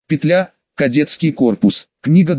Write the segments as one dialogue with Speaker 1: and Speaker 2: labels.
Speaker 1: Петля, кадетский корпус. Книга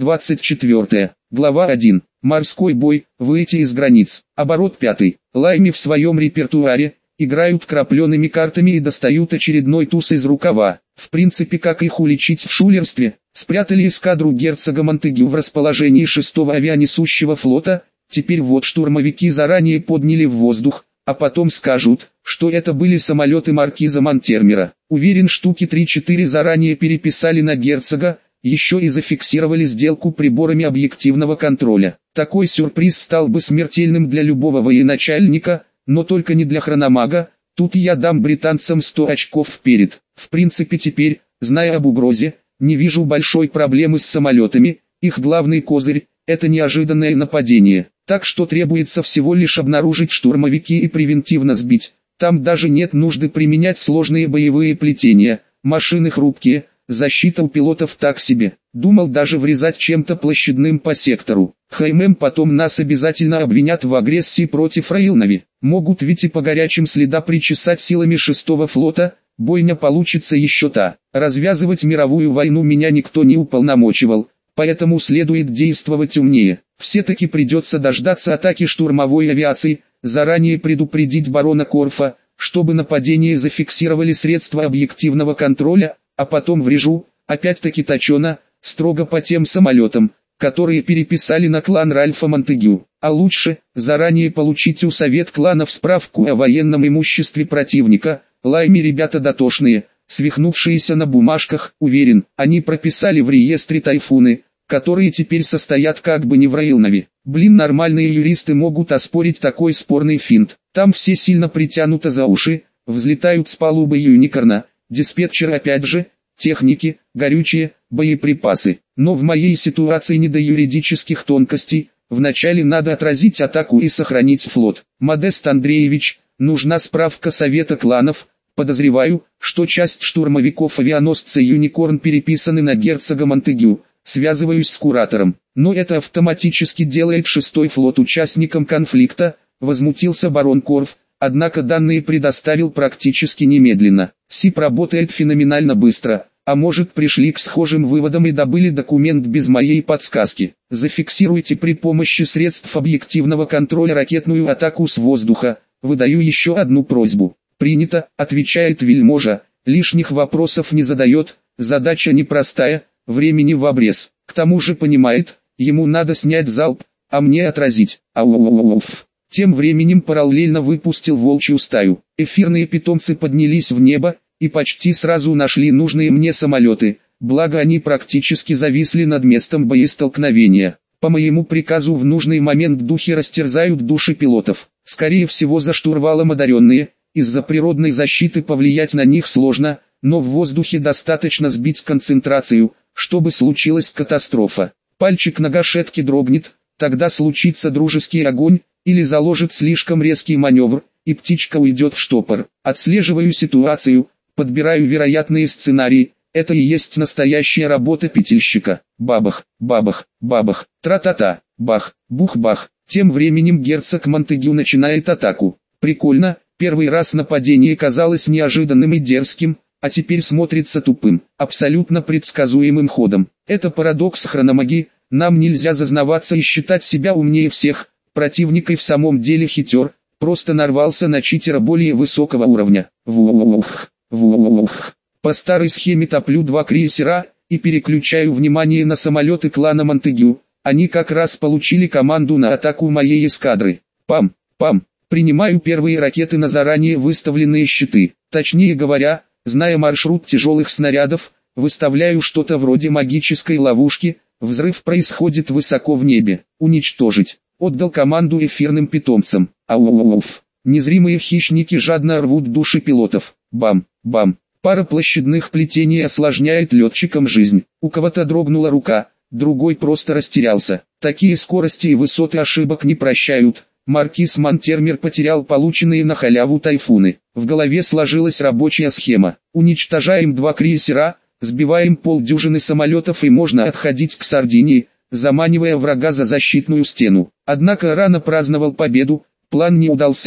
Speaker 1: 24. Глава 1. Морской бой, выйти из границ. Оборот 5. Лайми в своем репертуаре играют крапленными картами и достают очередной туз из рукава. В принципе, как их уличить в шулерстве? Спрятали эскадру герцога Монтегю в расположении 6-го авианесущего флота. Теперь вот штурмовики заранее подняли в воздух, а потом скажут, что это были самолеты маркиза Монтермера. Уверен, штуки 3-4 заранее переписали на герцога, еще и зафиксировали сделку приборами объективного контроля. Такой сюрприз стал бы смертельным для любого военачальника, но только не для хрономага. Тут я дам британцам 100 очков вперед. В принципе теперь, зная об угрозе, не вижу большой проблемы с самолетами. Их главный козырь – это неожиданное нападение. Так что требуется всего лишь обнаружить штурмовики и превентивно сбить. Там даже нет нужды применять сложные боевые плетения, машины хрупкие, защита у пилотов так себе. Думал даже врезать чем-то площадным по сектору. Потом нас обязательно обвинят в агрессии против Рейлнави. Могут ведь и по горячим следам причесать силами 6-го флота. Бойня получится еще та. Развязывать мировую войну меня никто не уполномочивал, поэтому следует действовать умнее. Все-таки придется дождаться атаки штурмовой авиации, заранее предупредить барона Корфа, чтобы нападение зафиксировали средства объективного контроля, а потом врежу, опять-таки точено, строго по тем самолетам, которые переписали на клан Ральфа Монтегю. А лучше, заранее получить у совет кланов справку о военном имуществе противника. Лайми ребята дотошные, свихнувшиеся на бумажках, уверен, они прописали в реестре тайфуны, которые теперь состоят как бы не в Рейлнаве. Блин, нормальные юристы могут оспорить такой спорный финт. Там все сильно притянуто за уши, взлетают с палубы Юникорна, диспетчеры опять же, техники, горючее, боеприпасы. Но в моей ситуации не до юридических тонкостей, вначале надо отразить атаку и сохранить флот. Модест Андреевич, нужна справка совета кланов. Подозреваю, что часть штурмовиков авианосца Юникорн переписаны на герцога Монтегю. Связываюсь с куратором. Но это автоматически делает 6-й флот участником конфликта, возмутился барон Корф, однако данные предоставил практически немедленно. СИП работает феноменально быстро, а может пришли к схожим выводам и добыли документ без моей подсказки. Зафиксируйте при помощи средств объективного контроля ракетную атаку с воздуха. Выдаю еще одну просьбу. Принято, отвечает вельможа, лишних вопросов не задает, задача непростая, времени в обрез. К тому же понимает, ему надо снять залп, а мне отразить. Ауф. Тем временем параллельно выпустил волчью стаю. Эфирные питомцы поднялись в небо, и почти сразу нашли нужные мне самолеты, благо они практически зависли над местом боестолкновения. По моему приказу в нужный момент духи растерзают души пилотов. Скорее всего за штурвалом одаренные, из-за природной защиты повлиять на них сложно, но в воздухе достаточно сбить концентрацию, чтобы случилась катастрофа. Пальчик на гашетке дрогнет, тогда случится дружеский огонь, или заложит слишком резкий маневр, и птичка уйдет в штопор. Отслеживаю ситуацию, подбираю вероятные сценарии, это и есть настоящая работа петельщика. Бабах, бабах, бабах, тра-та-та, бах, бух-бах. Тем временем герцог Монтегю начинает атаку. Прикольно, первый раз нападение казалось неожиданным и дерзким, а теперь смотрится тупым, абсолютно предсказуемым ходом. Это парадокс хрономагии, нам нельзя зазнаваться и считать себя умнее всех, противник и в самом деле хитер, просто нарвался на читера более высокого уровня. Вух, вух. По старой схеме топлю 2 крейсера, и переключаю внимание на самолеты клана Монтегю, они как раз получили команду на атаку моей эскадры. Пам, пам, принимаю первые ракеты на заранее выставленные щиты, точнее говоря, зная маршрут тяжелых снарядов, выставляю что-то вроде магической ловушки, взрыв происходит высоко в небе. Уничтожить. Отдал команду эфирным питомцам. Ауф. Незримые хищники жадно рвут души пилотов. Бам, бам. Пара площадных плетений осложняет летчикам жизнь. У кого-то дрогнула рука, другой просто растерялся. Такие скорости и высоты ошибок не прощают. Маркиз Монтермер потерял полученные на халяву тайфуны. В голове сложилась рабочая схема. Уничтожаем 2 крейсера, сбиваем полдюжины самолетов и можно отходить к Сардинии, заманивая врага за защитную стену. Однако рано праздновал победу, план не удался,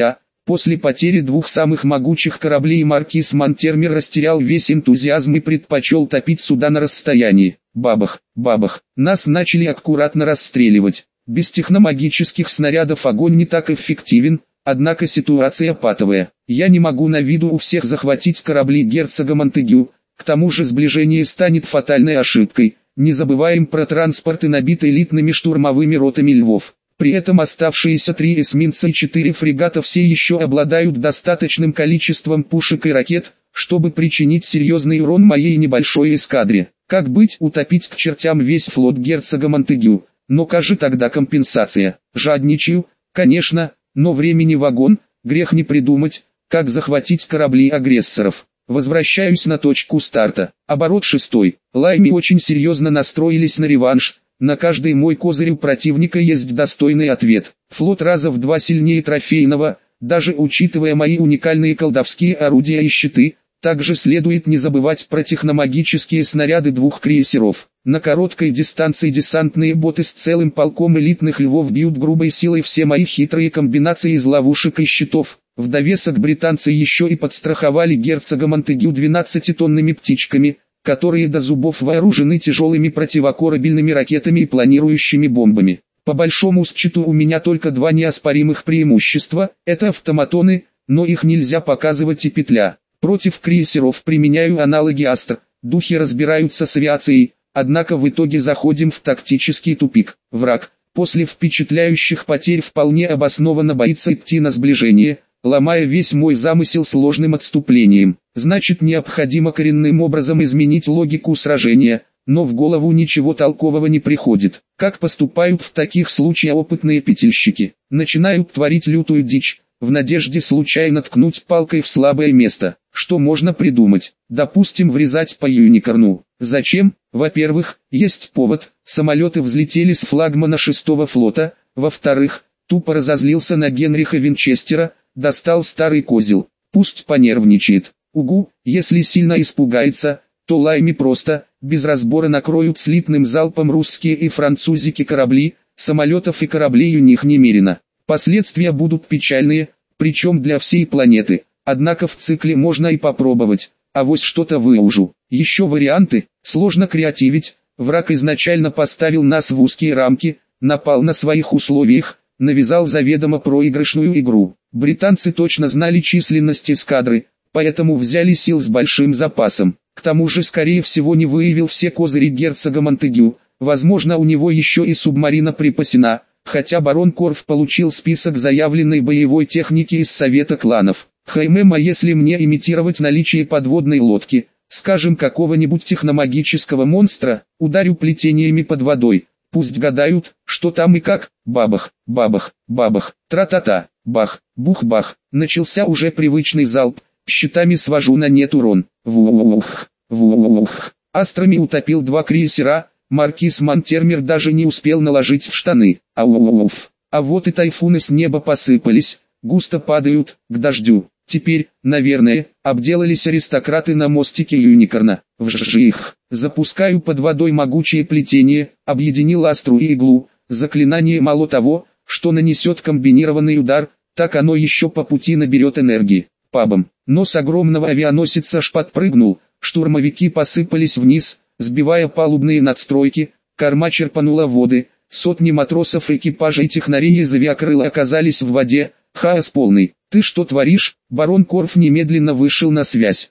Speaker 1: После потери двух самых могучих кораблей маркиз Монтермер растерял весь энтузиазм и предпочел топить суда на расстоянии. Бабах, бабах, нас начали аккуратно расстреливать. Без техномагических снарядов огонь не так эффективен, однако ситуация патовая. Я не могу на виду у всех захватить корабли герцога Монтегю, к тому же сближение станет фатальной ошибкой. Не забываем про транспорты, набитые элитными штурмовыми ротами львов. При этом оставшиеся 3 эсминца и 4 фрегата все еще обладают достаточным количеством пушек и ракет, чтобы причинить серьезный урон моей небольшой эскадре. Как быть, утопить к чертям весь флот герцога Монтегю? Но кажется тогда компенсация. Жадничаю, конечно, но времени вагон, грех не придумать, как захватить корабли агрессоров. Возвращаюсь на точку старта. Оборот 6. Лайми очень серьезно настроились на реванш. На каждый мой козырь у противника есть достойный ответ. Флот раза в 2 сильнее трофейного, даже учитывая мои уникальные колдовские орудия и щиты. Также следует не забывать про техномагические снаряды 2 крейсеров. На короткой дистанции десантные боты с целым полком элитных львов бьют грубой силой все мои хитрые комбинации из ловушек и щитов. В довесок британцы еще и подстраховали герцога Монтегю 12-тонными птичками, которые до зубов вооружены тяжелыми противокорабельными ракетами и планирующими бомбами. По большому счету у меня только 2 неоспоримых преимущества, это автоматоны, но их нельзя показывать и петля. Против крейсеров применяю аналоги Астр, духи разбираются с авиацией, однако в итоге заходим в тактический тупик. Враг, после впечатляющих потерь вполне обоснованно боится идти на сближение, ломая весь мой замысел сложным отступлением. Значит, необходимо коренным образом изменить логику сражения, но в голову ничего толкового не приходит. Как поступают в таких случаях опытные петельщики? Начинают творить лютую дичь, в надежде случайно ткнуть палкой в слабое место. Что можно придумать? Допустим, врезать по Юникорну. Зачем? Во-первых, есть повод, самолеты взлетели с флагмана 6-го флота, во-вторых, тупо разозлился на Генриха Винчестера, достал старый козел, пусть понервничает. Угу, если сильно испугается, то Лайми просто, без разбора накроют слитным залпом русские и французики корабли, самолетов и кораблей у них немерено. Последствия будут печальные, причем для всей планеты, однако в цикле можно и попробовать, авось что-то выужу. Еще варианты, сложно креативить, враг изначально поставил нас в узкие рамки, напал на своих условиях, навязал заведомо проигрышную игру. Британцы точно знали численность эскадры, поэтому взяли сил с большим запасом. К тому же скорее всего не выявил все козыри герцога Монтегю, возможно у него еще и субмарина припасена, хотя барон Корф получил список заявленной боевой техники из Совета кланов. А если мне имитировать наличие подводной лодки, скажем какого-нибудь техномагического монстра, ударю плетениями под водой, пусть гадают, что там и как, бабах, бабах, бабах, тра-та-та, бах, бух-бах, начался уже привычный залп, щитами свожу на нет урон, вух, вух, астрами утопил 2 крейсера, маркиз Монтермер даже не успел наложить в штаны, ауф, а вот и тайфуны с неба посыпались, густо падают, к дождю. Теперь, наверное, обделались аристократы на мостике Юникорна. Вжих. Запускаю под водой могучее плетение, объединил астру и иглу. Заклинание мало того, что нанесет комбинированный удар, так оно еще по пути наберет энергии. Пабом. Нос огромного авианосеца подпрыгнул, штурмовики посыпались вниз, сбивая палубные надстройки, корма черпанула воды, сотни матросов экипажа и технарей из авиакрыла оказались в воде, хаос полный. «Ты что творишь?» Барон Корф немедленно вышел на связь.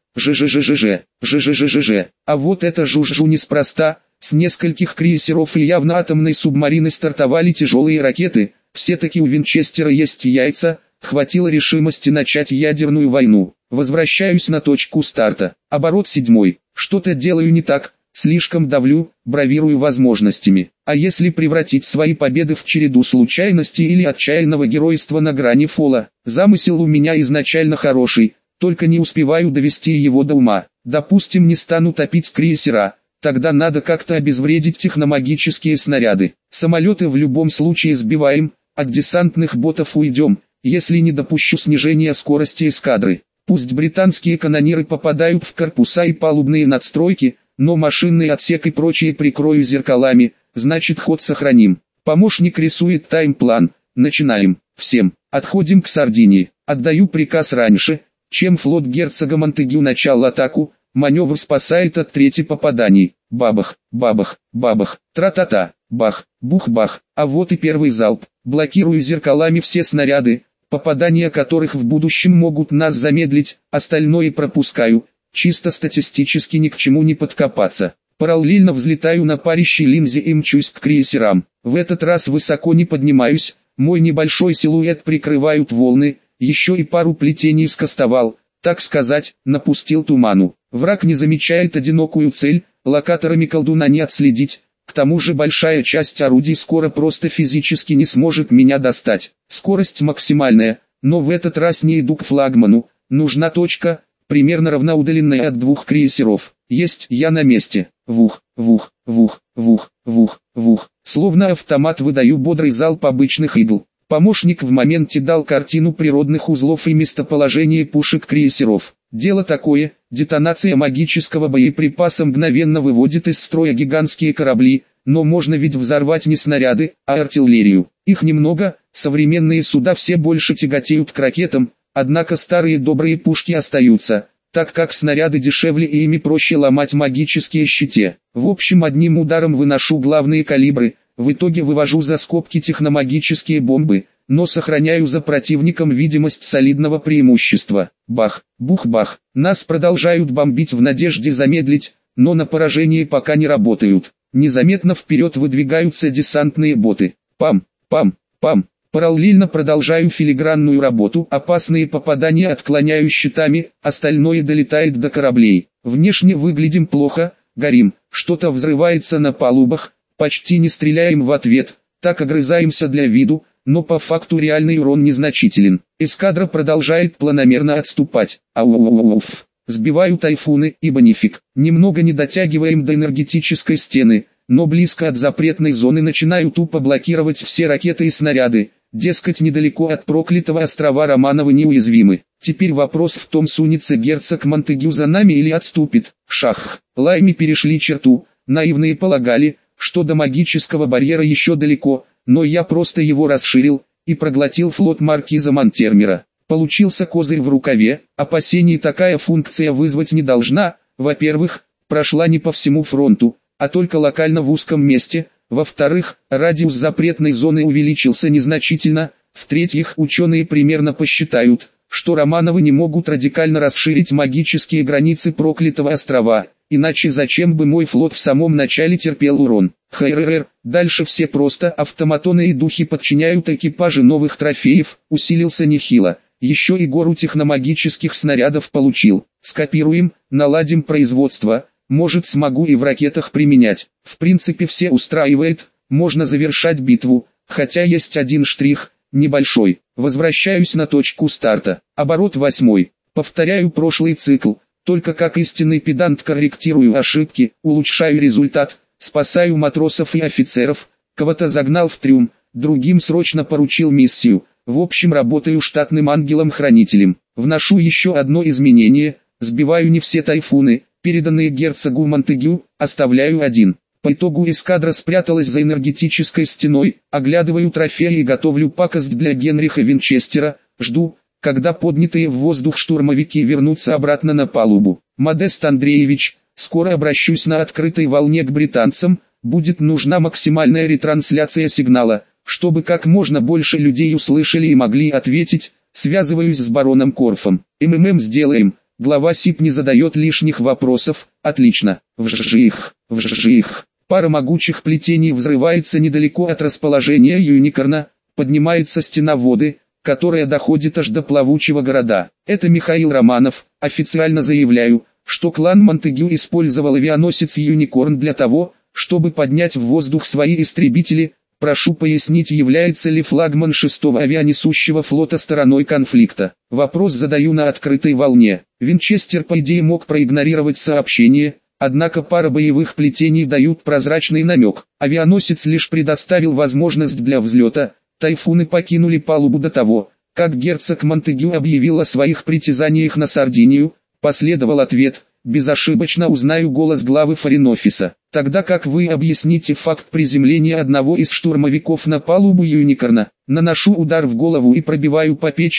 Speaker 1: «Жжжжж. А вот это жужжу неспроста. С нескольких крейсеров и явно атомной субмарины стартовали тяжелые ракеты. Все-таки у Винчестера есть яйца. Хватило решимости начать ядерную войну. Возвращаюсь на точку старта. Оборот 7. Что-то делаю не так. Слишком давлю, бравирую возможностями. А если превратить свои победы в череду случайностей или отчаянного геройства на грани фола? Замысел у меня изначально хороший, только не успеваю довести его до ума. Допустим, не стану топить крейсера, тогда надо как-то обезвредить техномагические снаряды. Самолеты в любом случае сбиваем, от десантных ботов уйдем, если не допущу снижения скорости эскадры. Пусть британские канониры попадают в корпуса и палубные надстройки, но машинный отсек и прочее прикрою зеркалами, значит ход сохраним. Помощник рисует таймплан, начинаем. Всем, отходим к Сардинии. Отдаю приказ раньше, чем флот герцога Монтегю начал атаку, маневр спасает от трети попаданий. Бабах, бабах, бабах, тра-та-та, бах, бух-бах, а вот и первый залп. Блокирую зеркалами все снаряды, попадания которых в будущем могут нас замедлить, остальное пропускаю, чисто статистически ни к чему не подкопаться. Параллельно взлетаю на парящей линзе и мчусь к крейсерам. В этот раз высоко не поднимаюсь, мой небольшой силуэт прикрывают волны, еще и пару плетений скостовал, так сказать, напустил туману. Враг не замечает одинокую цель, локаторами колдуна не отследить, к тому же большая часть орудий скоро просто физически не сможет меня достать. Скорость максимальная, но в этот раз не иду к флагману, нужна точка, примерно равноудаленная от двух крейсеров. Есть, я на месте. Вух, вух, вух, вух, вух, вух. Словно автомат выдаю бодрый залп обычных игл. Помощник в моменте дал картину природных узлов и местоположение пушек крейсеров. Дело такое, детонация магического боеприпаса мгновенно выводит из строя гигантские корабли, но можно ведь взорвать не снаряды, а артиллерию. Их немного, современные суда все больше тяготеют к ракетам, однако старые добрые пушки остаются, так как снаряды дешевле и ими проще ломать магические щиты. В общем, одним ударом выношу главные калибры, в итоге вывожу за скобки техномагические бомбы, но сохраняю за противником видимость солидного преимущества. Бах, бух-бах, нас продолжают бомбить в надежде замедлить, но на поражение пока не работают. Незаметно вперед выдвигаются десантные боты. Пам, пам, пам. Параллельно продолжаю филигранную работу, опасные попадания отклоняю щитами, остальное долетает до кораблей. Внешне выглядим плохо, горим, что-то взрывается на палубах, почти не стреляем в ответ, так огрызаемся для виду, но по факту реальный урон незначителен. Эскадра продолжает планомерно отступать. Ауф. Сбиваю тайфуны, ибо нифиг. Немного не дотягиваем до энергетической стены, но близко от запретной зоны начинаю тупо блокировать все ракеты и снаряды. Дескать, недалеко от проклятого острова Романовы неуязвимы. Теперь вопрос в том, сунется герцог Монтегю за нами или отступит. Шах. Лайми перешли черту, наивные полагали, что до магического барьера еще далеко, но я просто его расширил и проглотил флот маркиза Монтермера. Получился козырь в рукаве, опасений такая функция вызвать не должна. Во-первых, прошла не по всему фронту, а только локально в узком месте. Во-вторых, радиус запретной зоны увеличился незначительно. В-третьих, ученые примерно посчитают, что Романовы не могут радикально расширить магические границы проклятого острова, иначе зачем бы мой флот в самом начале терпел урон. ХРР, дальше все просто, автоматоны и духи подчиняют экипажи новых трофеев, усилился нехило, еще и гору техномагических снарядов получил. Скопируем, наладим производство, может смогу и в ракетах применять. В принципе все устраивает, можно завершать битву, хотя есть один штрих, небольшой. Возвращаюсь на точку старта. Оборот 8. Повторяю прошлый цикл, только как истинный педант корректирую ошибки, улучшаю результат, спасаю матросов и офицеров, кого-то загнал в трюм, другим срочно поручил миссию. В общем, работаю штатным ангелом-хранителем. Вношу еще одно изменение, сбиваю не все тайфуны, переданные герцогу Монтегю, оставляю один. По итогу эскадра спряталась за энергетической стеной, оглядываю трофеи и готовлю пакость для Генриха Винчестера, жду, когда поднятые в воздух штурмовики вернутся обратно на палубу. Модест Андреевич, скоро обращусь на открытой волне к британцам, будет нужна максимальная ретрансляция сигнала, чтобы как можно больше людей услышали и могли ответить. Связываюсь с бароном Корфом. Сделаем. Глава СИП не задает лишних вопросов. Отлично. Вжих, вжих. Пара могучих плетений взрывается недалеко от расположения Юникорна. Поднимается стена воды, которая доходит аж до плавучего города. Это Михаил Романов. Официально заявляю, что клан Монтегю использовал авианосец Юникорн для того, чтобы поднять в воздух свои истребители. Прошу пояснить, является ли флагман 6-го авианесущего флота стороной конфликта. Вопрос задаю на открытой волне. Винчестер по идее мог проигнорировать сообщение, однако пара боевых плетений дают прозрачный намек. Авианосец лишь предоставил возможность для взлета. Тайфуны покинули палубу до того, как герцог Монтегю объявил о своих притязаниях на Сардинию. Последовал ответ: безошибочно узнаю голос главы Форин-офиса. Тогда как вы объясните факт приземления одного из штурмовиков на палубу Юникорна? Наношу удар в голову и пробиваю по печени,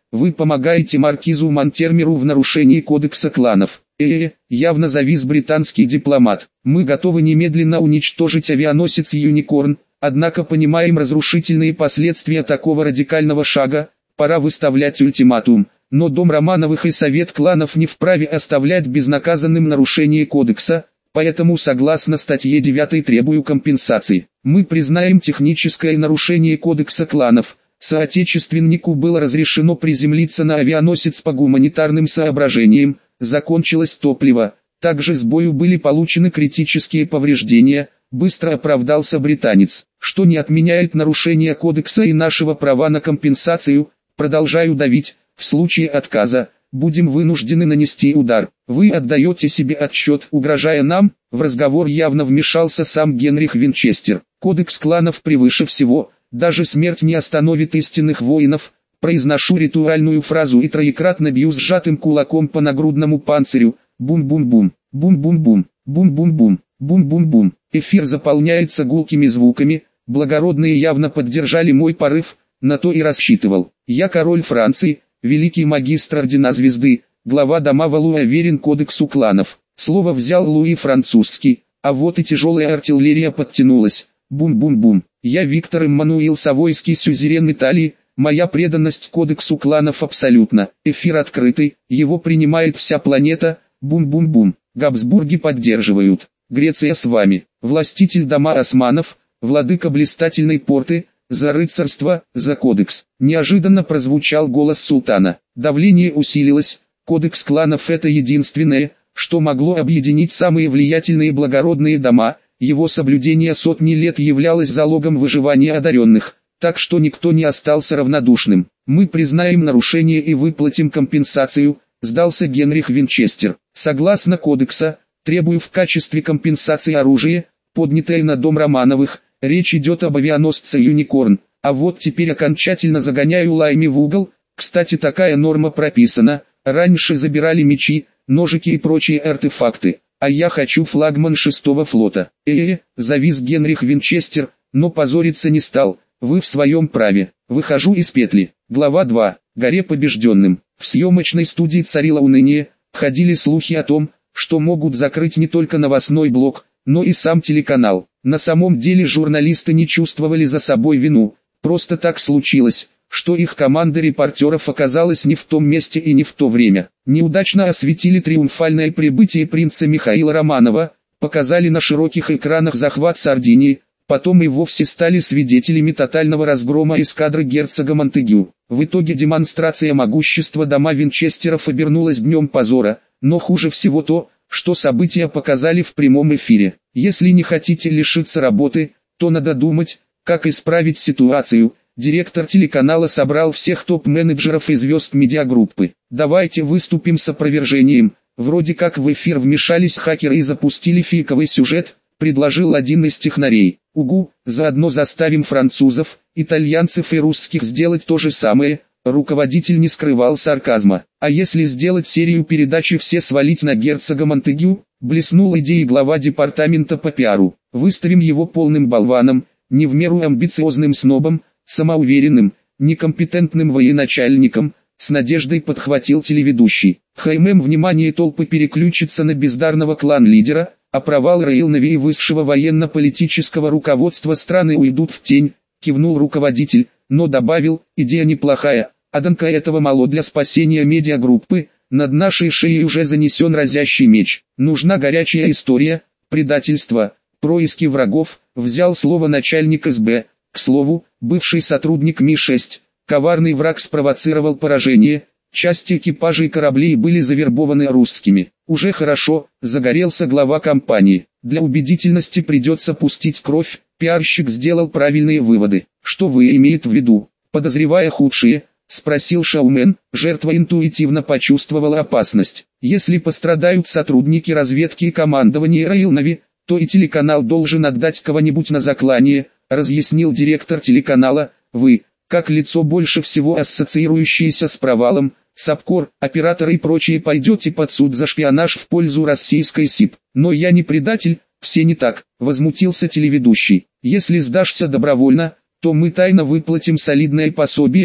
Speaker 1: вы помогаете маркизу Монтермеру в нарушении кодекса кланов. Явно завис британский дипломат. Мы готовы немедленно уничтожить авианосец Юникорн, однако понимаем разрушительные последствия такого радикального шага, пора выставлять ультиматум. Но дом Романовых и совет кланов не вправе оставлять безнаказанным нарушение кодекса, поэтому согласно статье 9 требую компенсации. Мы признаем техническое нарушение кодекса кланов. Соотечественнику было разрешено приземлиться на авианосец по гуманитарным соображениям, закончилось топливо, также с бою были получены критические повреждения, быстро оправдался британец, что не отменяет нарушение кодекса и нашего права на компенсацию, продолжаю давить. В случае отказа, будем вынуждены нанести удар. Вы отдаете себе отчет, угрожая нам? В разговор явно вмешался сам Генрих Винчестер. Кодекс кланов превыше всего, даже смерть не остановит истинных воинов. Произношу ритуальную фразу и троекратно бью сжатым кулаком по нагрудному панцирю. Бум-бум-бум, бум-бум-бум, бум-бум-бум, бум-бум-бум. Эфир заполняется гулкими звуками, благородные явно поддержали мой порыв, на то и рассчитывал. Я король Франции, великий магистр ордена звезды, глава дома Валуа верен кодексу кланов. Слово взял Луи Французский, а вот и тяжелая артиллерия подтянулась. Бум-бум-бум. Я Виктор Эммануил Савойский, сюзерен Италии, моя преданность кодексу кланов абсолютна. Эфир открытый, его принимает вся планета. Бум-бум-бум. Габсбурги поддерживают. Греция с вами. Властитель дома османов, владыка блистательной порты. За рыцарство, за кодекс. Неожиданно прозвучал голос султана. Давление усилилось. Кодекс кланов — это единственное, что могло объединить самые влиятельные благородные дома. Его соблюдение сотни лет являлось залогом выживания одаренных, так что никто не остался равнодушным. Мы признаем нарушение и выплатим компенсацию, сдался Генрих Винчестер. Согласно кодекса, требую в качестве компенсации оружие, поднятое на дом Романовых. Речь идет об авианосце Юникорн, а вот теперь окончательно загоняю Лайми в угол. Кстати, такая норма прописана, раньше забирали мечи, ножики и прочие артефакты, а я хочу флагман 6-го флота. Завис Генрих Винчестер, но позориться не стал, вы в своем праве. Выхожу из петли. Глава 2. Горе побежденным. В съемочной студии царило уныние, ходили слухи о том, что могут закрыть не только новостной блок, но и сам телеканал. На самом деле журналисты не чувствовали за собой вину, просто так случилось, что их команда репортеров оказалась не в том месте и не в то время. Неудачно осветили триумфальное прибытие принца Михаила Романова, показали на широких экранах захват Сардинии, потом и вовсе стали свидетелями тотального разгрома эскадры герцога Монтегю. В итоге демонстрация могущества дома Винчестеров обернулась днем позора, но хуже всего то, что события показали в прямом эфире. Если не хотите лишиться работы, то надо думать, как исправить ситуацию. Директор телеканала собрал всех топ-менеджеров и звезд медиагруппы. Давайте выступим с опровержением. Вроде как в эфир вмешались хакеры и запустили фейковый сюжет, предложил один из технарей. Угу, заодно заставим французов, итальянцев и русских сделать то же самое. Руководитель не скрывал сарказма. А если сделать серию передач и все свалить на герцога Монтегю? Блеснул идеей глава департамента по пиару. Выставим его полным болваном, не в меру амбициозным снобом, самоуверенным, некомпетентным военачальником, с надеждой подхватил телеведущий. Внимание толпы переключится на бездарного клан-лидера, а провал Рейлнави и высшего военно-политического руководства страны уйдут в тень, кивнул руководитель, но добавил, идея неплохая, однако этого мало для спасения медиагруппы, над нашей шеей уже занесен разящий меч. Нужна горячая история, предательство, происки врагов, взял слово начальник СБ. К слову, бывший сотрудник Ми-6, коварный враг спровоцировал поражение, части экипажей кораблей были завербованы русскими. Уже хорошо, загорелся глава компании. Для убедительности придется пустить кровь, пиарщик сделал правильные выводы. Что вы имеете в виду, подозревая худшее? Спросил шоумен, жертва интуитивно почувствовала опасность. Если пострадают сотрудники разведки и командования Рейлнави, то и телеканал должен отдать кого-нибудь на заклание, разъяснил директор телеканала. Вы, как лицо больше всего ассоциирующееся с провалом, САПКОР, операторы и прочие пойдете под суд за шпионаж в пользу российской СИП. Но я не предатель, все не так, возмутился телеведущий. Если сдашься добровольно, то мы тайно выплатим солидное пособие,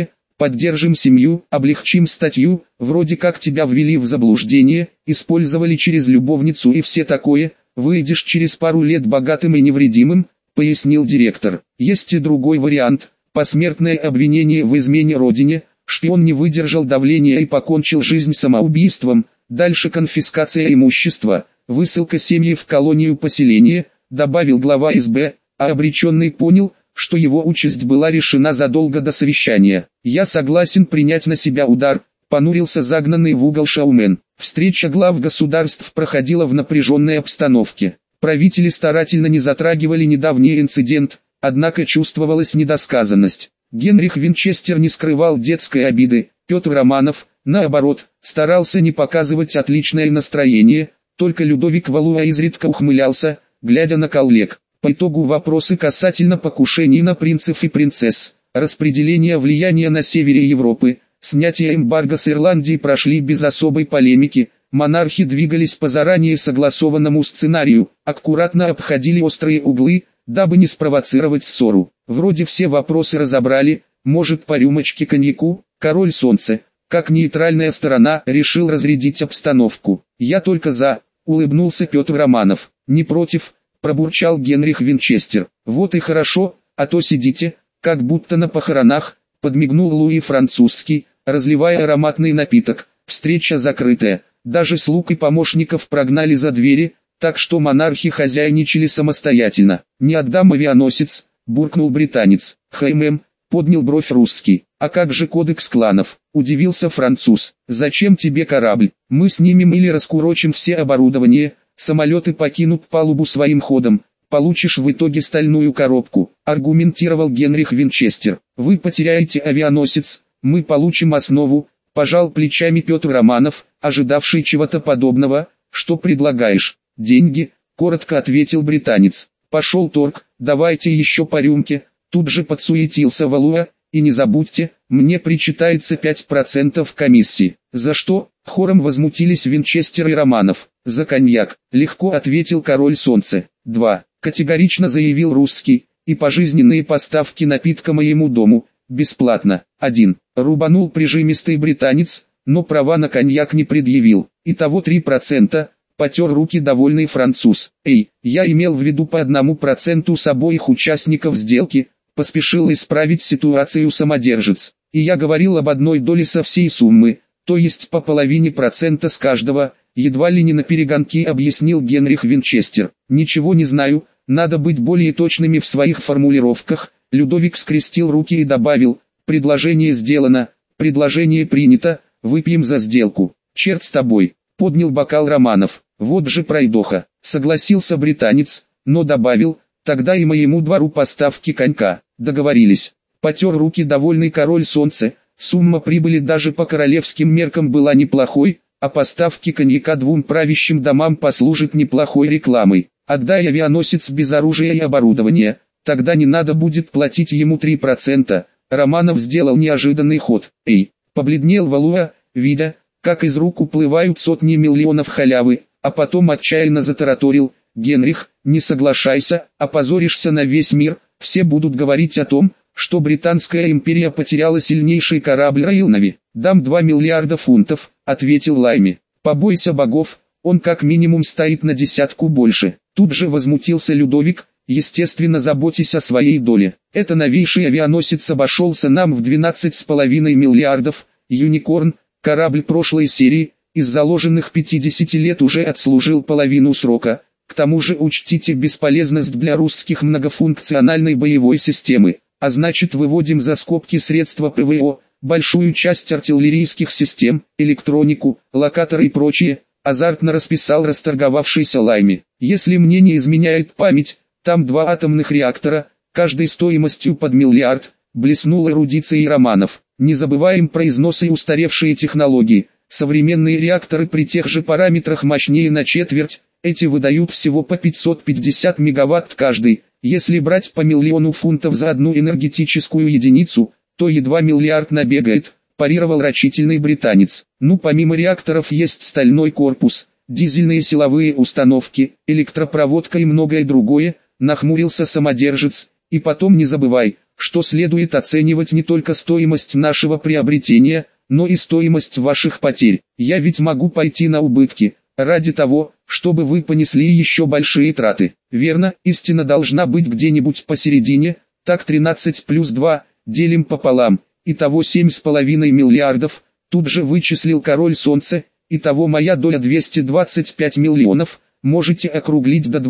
Speaker 1: поддержим семью, облегчим статью, вроде как тебя ввели в заблуждение, использовали через любовницу и все такое, выйдешь через пару лет богатым и невредимым, пояснил директор. Есть и другой вариант, посмертное обвинение в измене родине, шпион не выдержал давления и покончил жизнь самоубийством, дальше конфискация имущества, высылка семьи в колонию поселения, добавил глава СБ, а обреченный понял, что его участь была решена задолго до совещания. «Я согласен принять на себя удар», — понурился загнанный в угол шоумен. Встреча глав государств проходила в напряженной обстановке. Правители старательно не затрагивали недавний инцидент, однако чувствовалась недосказанность. Генрих Винчестер не скрывал детской обиды, Петр Романов, наоборот, старался не показывать отличное настроение, только Людовик Валуа изредка ухмылялся, глядя на коллег. По итогу вопросы касательно покушений на принцев и принцесс, распределения влияния на севере Европы, снятия эмбарго с Ирландии прошли без особой полемики, монархи двигались по заранее согласованному сценарию, аккуратно обходили острые углы, дабы не спровоцировать ссору. Вроде все вопросы разобрали, может по рюмочке коньяку, король солнца, как нейтральная сторона, решил разрядить обстановку. «Я только за», — улыбнулся Петр Романов. «Не против», — пробурчал Генрих Винчестер. «Вот и хорошо, а то сидите, как будто на похоронах», — подмигнул Луи Французский, разливая ароматный напиток. «Встреча закрытая, даже слуг и помощников прогнали за двери, так что монархи хозяйничали самостоятельно. Не отдам авианосец», — буркнул британец. Поднял бровь русский. «А как же кодекс кланов?» – удивился француз. «Зачем тебе корабль? Мы снимем или раскурочим все оборудование, самолеты покинут палубу своим ходом, получишь в итоге стальную коробку», – аргументировал Генрих Винчестер. «Вы потеряете авианосец, мы получим основу», – пожал плечами Петр Романов, ожидавший чего-то подобного. «Что предлагаешь?» «Деньги», – коротко ответил британец. «Пошел торг, давайте еще по рюмке». Тут же подсуетился Валуа, «и не забудьте, мне причитается 5% комиссии». «За что?» — хором возмутились Винчестер и Романов. «За коньяк», — легко ответил король солнца. 2. Категорично заявил русский, «и пожизненные поставки напитка моему дому, бесплатно». 1. Рубанул прижимистый британец, но права на коньяк не предъявил. Итого 3%. Потер руки довольный француз. «Эй, я имел в виду по 1% с обоих участников сделки», поспешил исправить ситуацию самодержец. «И я говорил об одной доле со всей суммы, то есть по половине процента с каждого», едва ли не наперегонки объяснил Генрих Винчестер. «Ничего не знаю, надо быть более точными в своих формулировках», Людовик скрестил руки и добавил: «Предложение сделано, предложение принято, выпьем за сделку». «Черт с тобой», поднял бокал Романов. «Вот же пройдоха», согласился британец, но добавил: «Тогда и моему двору поставки конька». «Договорились». Потер руки довольный король солнца. Сумма прибыли даже по королевским меркам была неплохой, а поставки коньяка двум правящим домам послужат неплохой рекламой. «Отдай авианосец без оружия и оборудования, тогда не надо будет платить ему 3%. Романов сделал неожиданный ход. «Эй!» — побледнел Валуа, видя, как из рук уплывают сотни миллионов халявы, а потом отчаянно затараторил: «Генрих, не соглашайся, опозоришься на весь мир, все будут говорить о том, что Британская империя потеряла сильнейший корабль Роял Нави». «Дам 2 миллиарда фунтов», — ответил Лайми. «Побойся богов, он как минимум стоит на 10 больше». Тут же возмутился Людовик, естественно заботясь о своей доле. «Это новейший авианосец обошелся нам в 12,5 миллиардов, Юникорн, корабль прошлой серии, из заложенных 50 лет уже отслужил половину срока. К тому же учтите бесполезность для русских многофункциональной боевой системы, а значит выводим за скобки средства ПВО, большую часть артиллерийских систем, электронику, локаторы и прочее», азартно расписал расторговавшийся Лайми. «Если мне не изменяет память, там 2 атомных реактора, каждый стоимостью под миллиард», блеснул эрудицией Романов. «Не забываем про износы и устаревшие технологии. Современные реакторы при тех же параметрах мощнее на четверть, эти выдают всего по 550 мегаватт каждый. Если брать по миллиону фунтов за одну энергетическую единицу, то едва миллиард набегает», парировал рачительный британец. «Ну, помимо реакторов есть стальной корпус, дизельные силовые установки, электропроводка и многое другое», нахмурился самодержец. «И потом не забывай, что следует оценивать не только стоимость нашего приобретения, но и стоимость ваших потерь. Я ведь могу пойти на убытки, ради того, чтобы вы понесли еще большие траты. Верно, истина должна быть где-нибудь посередине, так 13 плюс 2, делим пополам, итого 7,5 миллиардов, тут же вычислил король солнца, итого моя доля 225 миллионов, можете округлить до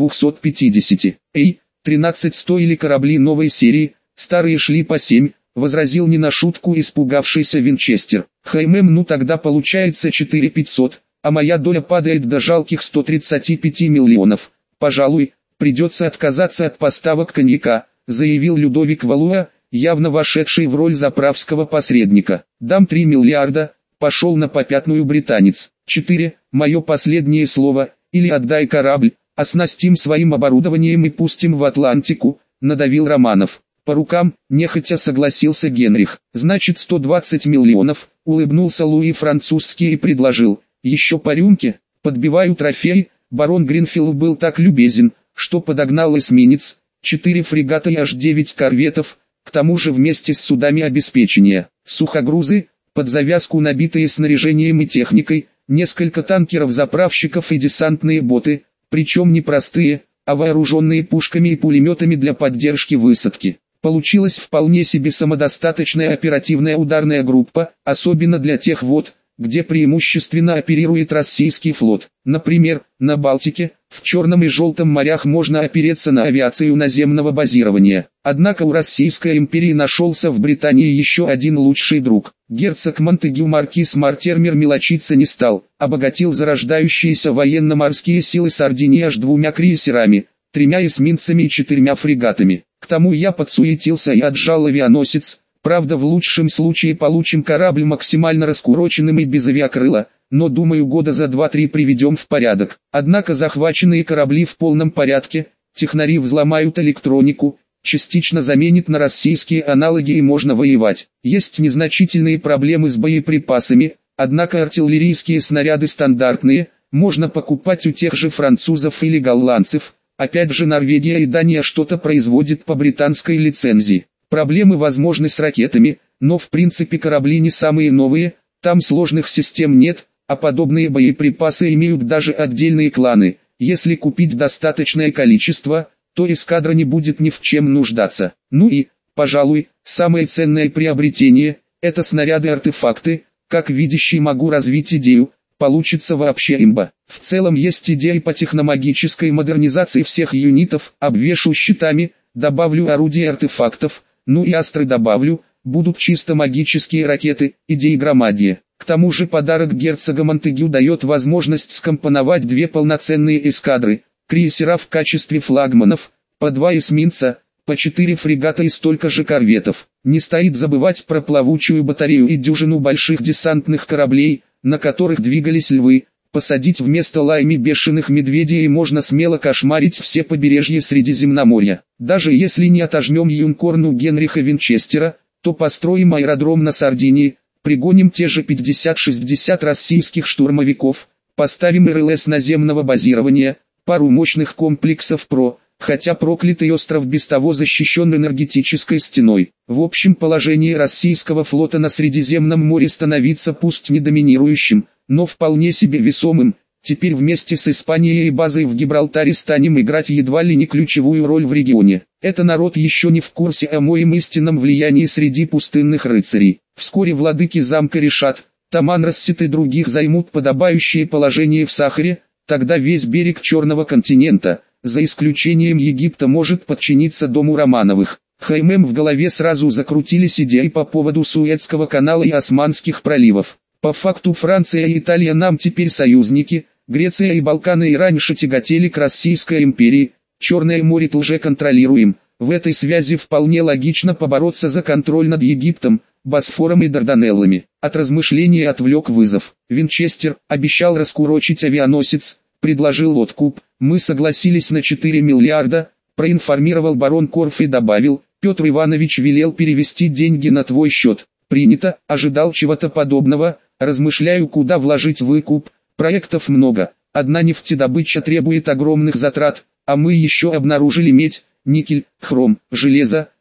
Speaker 1: 250. Эй, 13 стоили корабли новой серии, старые шли по 7, возразил не на шутку испугавшийся Винчестер. Ну тогда получается 4500, а моя доля падает до жалких 135 миллионов. Пожалуй, придется отказаться от поставок коньяка, заявил Людовик Валуа, явно вошедший в роль заправского посредника. Дам 3 миллиарда, пошел на попятную британец. 4. Мое последнее слово, или отдай корабль, оснастим своим оборудованием и пустим в Атлантику, надавил Романов. По рукам, нехотя согласился Генрих. Значит 120 миллионов, улыбнулся Луи французский и предложил. Еще по рюмке, подбиваю трофей. Барон Гринфилд был так любезен, что подогнал эсминец, 4 фрегата и аж 9 корветов, к тому же вместе с судами обеспечения, сухогрузы, под завязку набитые снаряжением и техникой, несколько танкеров-заправщиков и десантные боты, причем не простые, а вооруженные пушками и пулеметами для поддержки высадки. Получилась вполне себе самодостаточная оперативная ударная группа, особенно для тех вод, где преимущественно оперирует российский флот. Например, на Балтике, в Черном и Желтом морях можно опереться на авиацию наземного базирования. Однако у Российской империи нашелся в Британии еще один лучший друг. Герцог Монтегю маркиз Мартирмер мелочиться не стал, обогатил зарождающиеся военно-морские силы Сардинии аж 2 крейсерами, 3 эсминцами и 4 фрегатами. К тому я подсуетился и отжал авианосец. Правда, в лучшем случае получим корабль максимально раскуроченным и без авиакрыла, но думаю года за 2-3 приведем в порядок. Однако захваченные корабли в полном порядке, технари взломают электронику, частично заменят на российские аналоги и можно воевать. Есть незначительные проблемы с боеприпасами, однако артиллерийские снаряды стандартные, можно покупать у тех же французов или голландцев. Опять же Норвегия и Дания что-то производят по британской лицензии. Проблемы возможны с ракетами, но в принципе корабли не самые новые, там сложных систем нет, а подобные боеприпасы имеют даже отдельные кланы. Если купить достаточное количество, то эскадра не будет ни в чем нуждаться. Ну и, пожалуй, самое ценное приобретение – это снаряды-артефакты. Как видящий могу развить идею, получится вообще имба. В целом есть идеи по техномагической модернизации всех юнитов, обвешу щитами, добавлю орудия артефактов, ну и астры добавлю, будут чисто магические ракеты, идеи громадье. К тому же подарок герцога Монтегю дает возможность скомпоновать 2 полноценные эскадры, крейсера в качестве флагманов, по 2 эсминца, по 4 фрегата и столько же корветов. Не стоит забывать про плавучую батарею и дюжину больших десантных кораблей, на которых двигались львы. Посадить вместо Лайми бешеных медведей и можно смело кошмарить все побережья Средиземноморья. Даже если не отожмем юнкорну Генриха Винчестера, то построим аэродром на Сардинии, пригоним те же 50-60 российских штурмовиков, поставим РЛС наземного базирования, пару мощных комплексов ПРО, хотя проклятый остров без того защищен энергетической стеной. В общем, положение российского флота на Средиземном море становится пусть не доминирующим, но вполне себе весомым. Теперь вместе с Испанией и базой в Гибралтаре станем играть едва ли не ключевую роль в регионе. Это народ еще не в курсе о моем истинном влиянии среди пустынных рыцарей. Вскоре владыки замка решат, Таманрассет и других займут подобающее положение в Сахаре, тогда весь берег Черного континента, за исключением Египта, может подчиниться дому Романовых. В голове сразу закрутились идеи по поводу Суэцкого канала и Османских проливов. По факту Франция и Италия нам теперь союзники, Греция и Балканы и раньше тяготели к Российской империи, Черное море тоже контролируем. В этой связи вполне логично побороться за контроль над Египтом, Босфором и Дарданеллами. От размышлений отвлек вызов. Винчестер обещал раскурочить авианосец, предложил откуп. Мы согласились на 4 миллиарда, проинформировал барон Корф и добавил, Петр Иванович велел перевести деньги на твой счет. Принято, ожидал чего-то подобного, размышляю, куда вложить выкуп. Проектов много, одна нефтедобыча требует огромных затрат, а мы еще обнаружили медь, никель, хром, железо,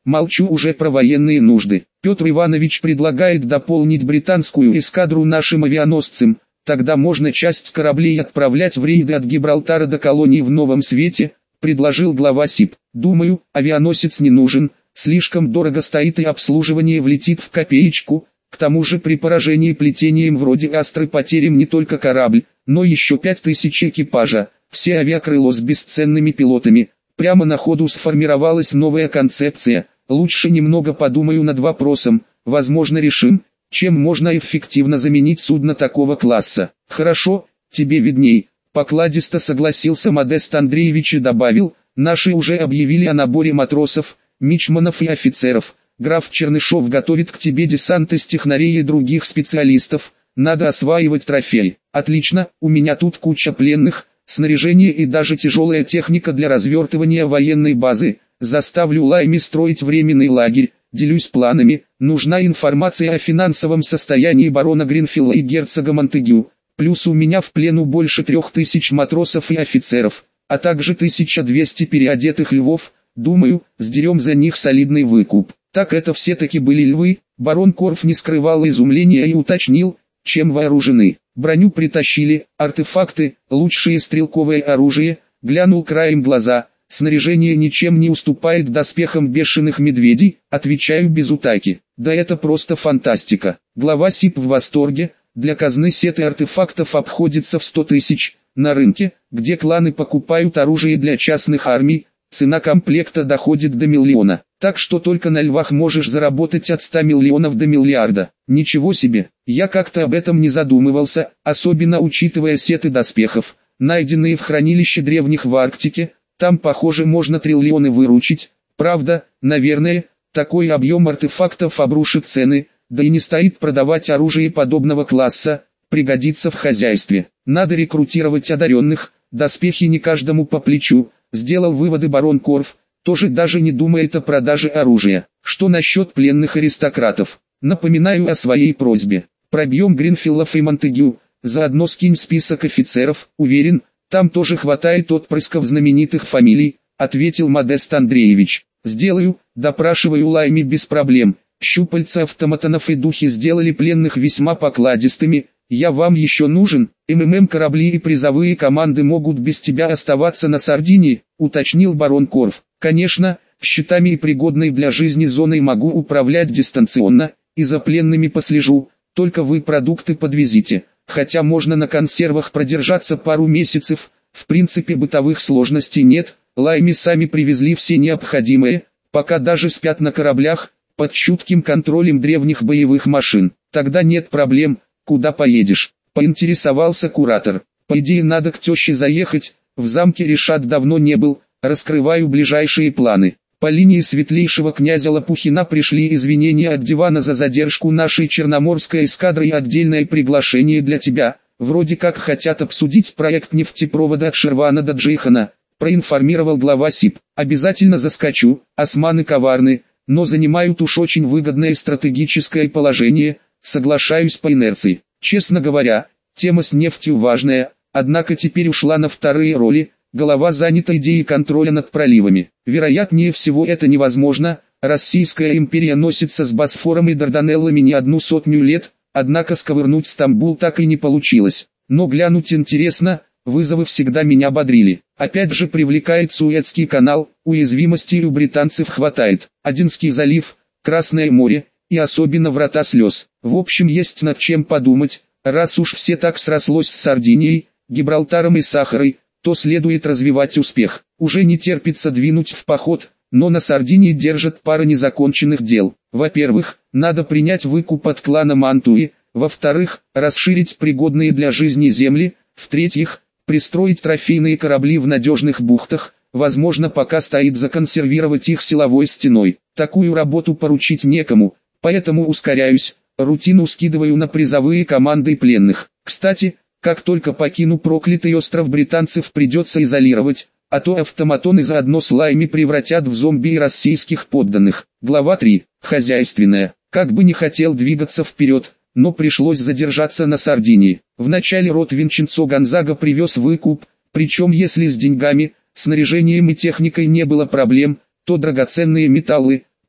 Speaker 1: Молчу уже про военные нужды. Петр Иванович предлагает дополнить британскую эскадру нашим авианосцам. Тогда можно часть кораблей отправлять в рейды от Гибралтара до колонии в Новом Свете, предложил глава СИП. Думаю, авианосец не нужен, слишком дорого стоит и обслуживание влетит в копеечку. К тому же при поражении плетением вроде Астры потерям не только корабль, но еще 5000 экипажа, все авиакрыло с бесценными пилотами. Прямо на ходу сформировалась новая концепция. Лучше немного подумаю над вопросом, возможно решим, чем можно эффективно заменить судно такого класса. Хорошо, тебе видней, покладисто согласился Модест Андреевич и добавил, наши уже объявили о наборе матросов, мичманов и офицеров. Граф Чернышов готовит к тебе десант из технарей и других специалистов, надо осваивать трофеи. Отлично, у меня тут куча пленных, снаряжение и даже тяжелая техника для развертывания военной базы. Заставлю Лайми строить временный лагерь, делюсь планами, нужна информация о финансовом состоянии барона Гринфилла и герцога Монтегю, плюс у меня в плену больше 3000 матросов и офицеров, а также 1200 переодетых львов, думаю, сдерем за них солидный выкуп. Так это все-таки были львы, барон Корф не скрывал изумления и уточнил, чем вооружены. Броню притащили, артефакты, лучшее стрелковое оружие, глянул краем глаза. Снаряжение ничем не уступает доспехам бешеных медведей, отвечаю без утайки. Да это просто фантастика. Глава СИП в восторге, для казны сеты артефактов обходится в 100 тысяч. На рынке, где кланы покупают оружие для частных армий, цена комплекта доходит до миллиона. Так что только на львах можешь заработать от 100 миллионов до миллиарда. Ничего себе, я как-то об этом не задумывался, особенно учитывая сеты доспехов, найденные в хранилище древних в Арктике. Там, похоже, можно триллионы выручить. Правда, наверное, такой объем артефактов обрушит цены, да и не стоит продавать оружие подобного класса, пригодится в хозяйстве. Надо рекрутировать одаренных, доспехи не каждому по плечу, сделал выводы барон Корф, тоже даже не думает о продаже оружия. Что насчет пленных аристократов? Напоминаю о своей просьбе. Пробьем Гринфиллов и Монтегю, заодно скинь список офицеров, уверен, там тоже хватает отпрысков знаменитых фамилий, ответил Модест Андреевич. Сделаю, допрашиваю Лайми без проблем. Щупальца автоматонов и духи сделали пленных весьма покладистыми. Я вам еще нужен? Корабли и призовые команды могут без тебя оставаться на Сардинии, уточнил барон Корф. Конечно, щитами и пригодной для жизни зоной могу управлять дистанционно, и за пленными послежу, только вы продукты подвезите. Хотя можно на консервах продержаться пару месяцев, в принципе бытовых сложностей нет, Лайми сами привезли все необходимое, пока даже спят на кораблях, под чутким контролем древних боевых машин. Тогда нет проблем, куда поедешь, поинтересовался куратор. По идее надо к теще заехать, в замке Решат давно не был, раскрываю ближайшие планы. По линии светлейшего князя Лопухина пришли извинения от дивана за задержку нашей черноморской эскадры и отдельное приглашение для тебя. Вроде как хотят обсудить проект нефтепровода от Шервана до Джейхана, проинформировал глава СИП. Обязательно заскочу, османы коварны, но занимают уж очень выгодное стратегическое положение, соглашаюсь по инерции. Честно говоря, тема с нефтью важная, однако теперь ушла на вторые роли. Голова занята идеей контроля над проливами. Вероятнее всего это невозможно, Российская империя носится с Босфором и Дарданеллами не 100 лет, однако сковырнуть Стамбул так и не получилось. Но глянуть интересно, вызовы всегда меня бодрили. Опять же привлекает Суэцкий канал, уязвимостей у британцев хватает. Одинский залив, Красное море, и особенно врата слез. В общем есть над чем подумать, раз уж все так срослось с Сардинией, Гибралтаром и Сахарой, то следует развивать успех. Уже не терпится двинуть в поход, но на Сардинии держат пара незаконченных дел. Во-первых, надо принять выкуп от клана Мантуи, во-вторых, расширить пригодные для жизни земли, в-третьих, пристроить трофейные корабли в надежных бухтах, возможно пока стоит законсервировать их силовой стеной. Такую работу поручить некому, поэтому ускоряюсь, рутину скидываю на призовые команды пленных. Кстати, как только покину проклятый остров, британцев придется изолировать, а то автоматоны заодно с Лайми превратят в зомби и российских подданных. Глава 3. Хозяйственная. Как бы не хотел двигаться вперед, но пришлось задержаться на Сардинии. Вначале род Винченцо Гонзага привез выкуп, причем если с деньгами, снаряжением и техникой не было проблем, то драгоценные металлы,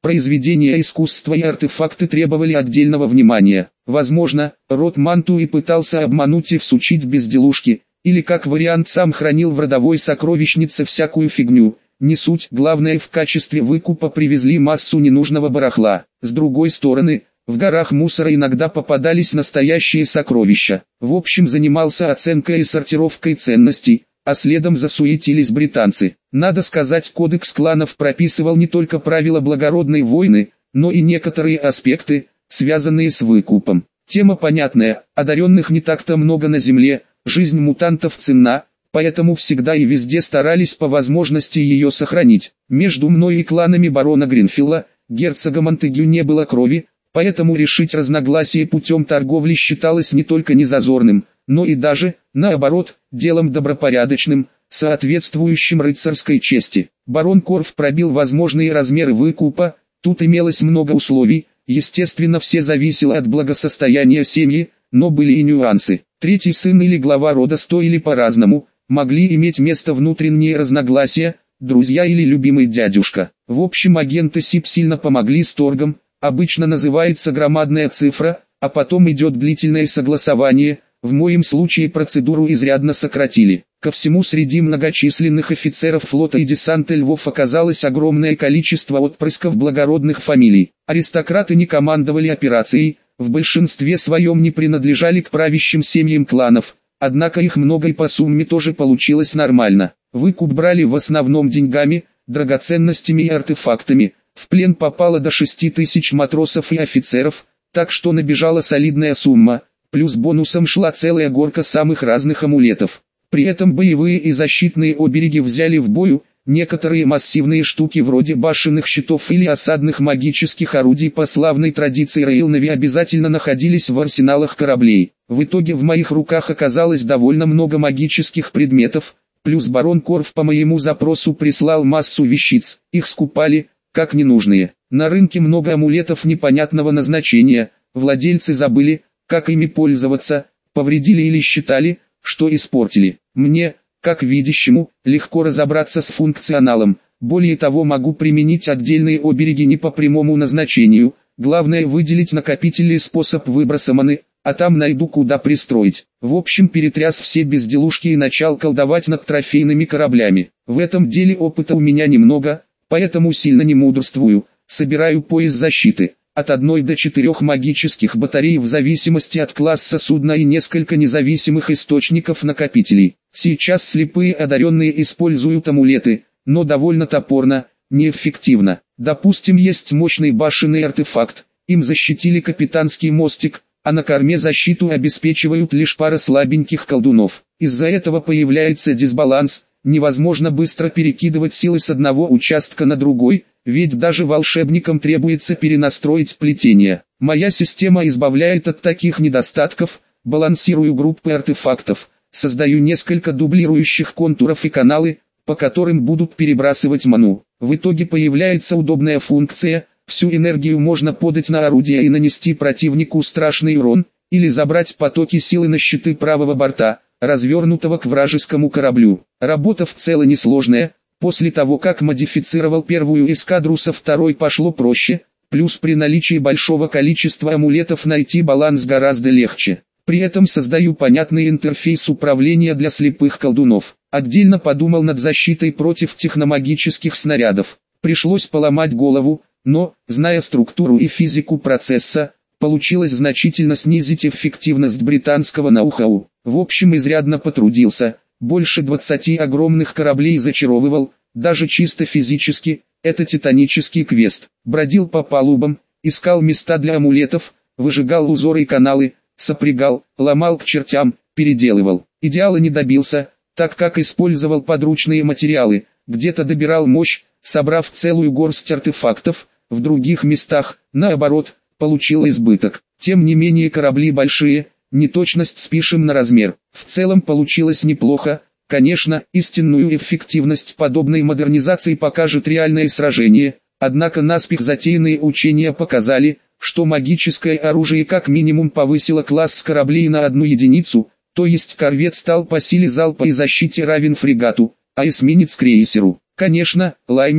Speaker 1: Произведения искусства и артефакты требовали отдельного внимания. Возможно, род Мантуи пытался обмануть и всучить безделушки, или как вариант сам хранил в родовой сокровищнице всякую фигню. Не суть, главное, в качестве выкупа привезли массу ненужного барахла. С другой стороны, в горах мусора иногда попадались настоящие сокровища. В общем, занимался оценкой и сортировкой ценностей, а следом засуетились британцы. Надо сказать, кодекс кланов прописывал не только правила благородной войны, но и некоторые аспекты, связанные с выкупом. Тема понятная, одаренных не так-то много на земле, жизнь мутантов ценна, поэтому всегда и везде старались по возможности ее сохранить. Между мной и кланами барона Гринфилла, герцога Монтегю, не было крови, поэтому решить разногласия путем торговли считалось не только незазорным, но и даже, наоборот, делом добропорядочным, соответствующим рыцарской чести. Барон Корф пробил возможные размеры выкупа, тут имелось много условий, естественно, все зависело от благосостояния семьи, но были и нюансы. Третий сын или глава рода стоили по-разному, могли иметь место внутренние разногласия, друзья или любимый дядюшка. В общем, агенты СИП сильно помогли с торгом, обычно называется громадная цифра, а потом идет длительное согласование. В моем случае процедуру изрядно сократили. Ко всему, среди многочисленных офицеров флота и десанта львов оказалось огромное количество отпрысков благородных фамилий. Аристократы не командовали операцией, в большинстве своем не принадлежали к правящим семьям кланов, однако их много и по сумме тоже получилось нормально. Выкуп брали в основном деньгами, драгоценностями и артефактами. В плен попало до 6000 матросов и офицеров, так что набежала солидная сумма. Плюс бонусом шла целая горка самых разных амулетов. При этом боевые и защитные обереги взяли в бою, некоторые массивные штуки вроде башенных щитов или осадных магических орудий по славной традиции Рейлнави обязательно находились в арсеналах кораблей. В итоге в моих руках оказалось довольно много магических предметов, плюс барон Корф по моему запросу прислал массу вещиц, их скупали, как ненужные. На рынке много амулетов непонятного назначения, владельцы забыли, как ими пользоваться, повредили или считали, что испортили. Мне, как видящему, легко разобраться с функционалом, более того, могу применить отдельные обереги не по прямому назначению, главное выделить накопители и способ выброса маны, а там найду куда пристроить. В общем, перетряс все безделушки и начал колдовать над трофейными кораблями. В этом деле опыта у меня немного, поэтому сильно не мудрствую, собираю пояс защиты. От 1 до 4 магических батарей в зависимости от класса судна и несколько независимых источников накопителей. Сейчас слепые одаренные используют амулеты, но довольно топорно, неэффективно. Допустим, есть мощный башенный артефакт, им защитили капитанский мостик, а на корме защиту обеспечивают лишь пара слабеньких колдунов. Из-за этого появляется дисбаланс, невозможно быстро перекидывать силы с одного участка на другой, ведь даже волшебникам требуется перенастроить плетение. Моя система избавляет от таких недостатков, балансирую группы артефактов, создаю несколько дублирующих контуров и каналы, по которым будут перебрасывать ману. В итоге появляется удобная функция, всю энергию можно подать на орудие и нанести противнику страшный урон, или забрать потоки силы на щиты правого борта, развернутого к вражескому кораблю. Работа в целом несложная. После того, как модифицировал первую эскадру, со второй пошло проще, плюс при наличии большого количества амулетов найти баланс гораздо легче. При этом создаю понятный интерфейс управления для слепых колдунов. Отдельно подумал над защитой против техномагических снарядов. Пришлось поломать голову, но, зная структуру и физику процесса, получилось значительно снизить эффективность британского ноу-хау. В общем, изрядно потрудился. Больше 20 огромных кораблей зачаровывал, даже чисто физически, это титанический квест. Бродил по палубам, искал места для амулетов, выжигал узоры и каналы, сопрягал, ломал к чертям, переделывал. Идеала не добился, так как использовал подручные материалы, где-то добирал мощь, собрав целую горсть артефактов, в других местах, наоборот, получил избыток. Тем не менее, корабли большие, неточность спишем на размер. В целом получилось неплохо. Конечно, истинную эффективность подобной модернизации покажет реальное сражение, однако наспех затеянные учения показали, что магическое оружие как минимум повысило класс кораблей на 1 единицу, то есть корвет стал по силе залпа и защите равен фрегату, а эсминец крейсеру. Конечно, Лайми,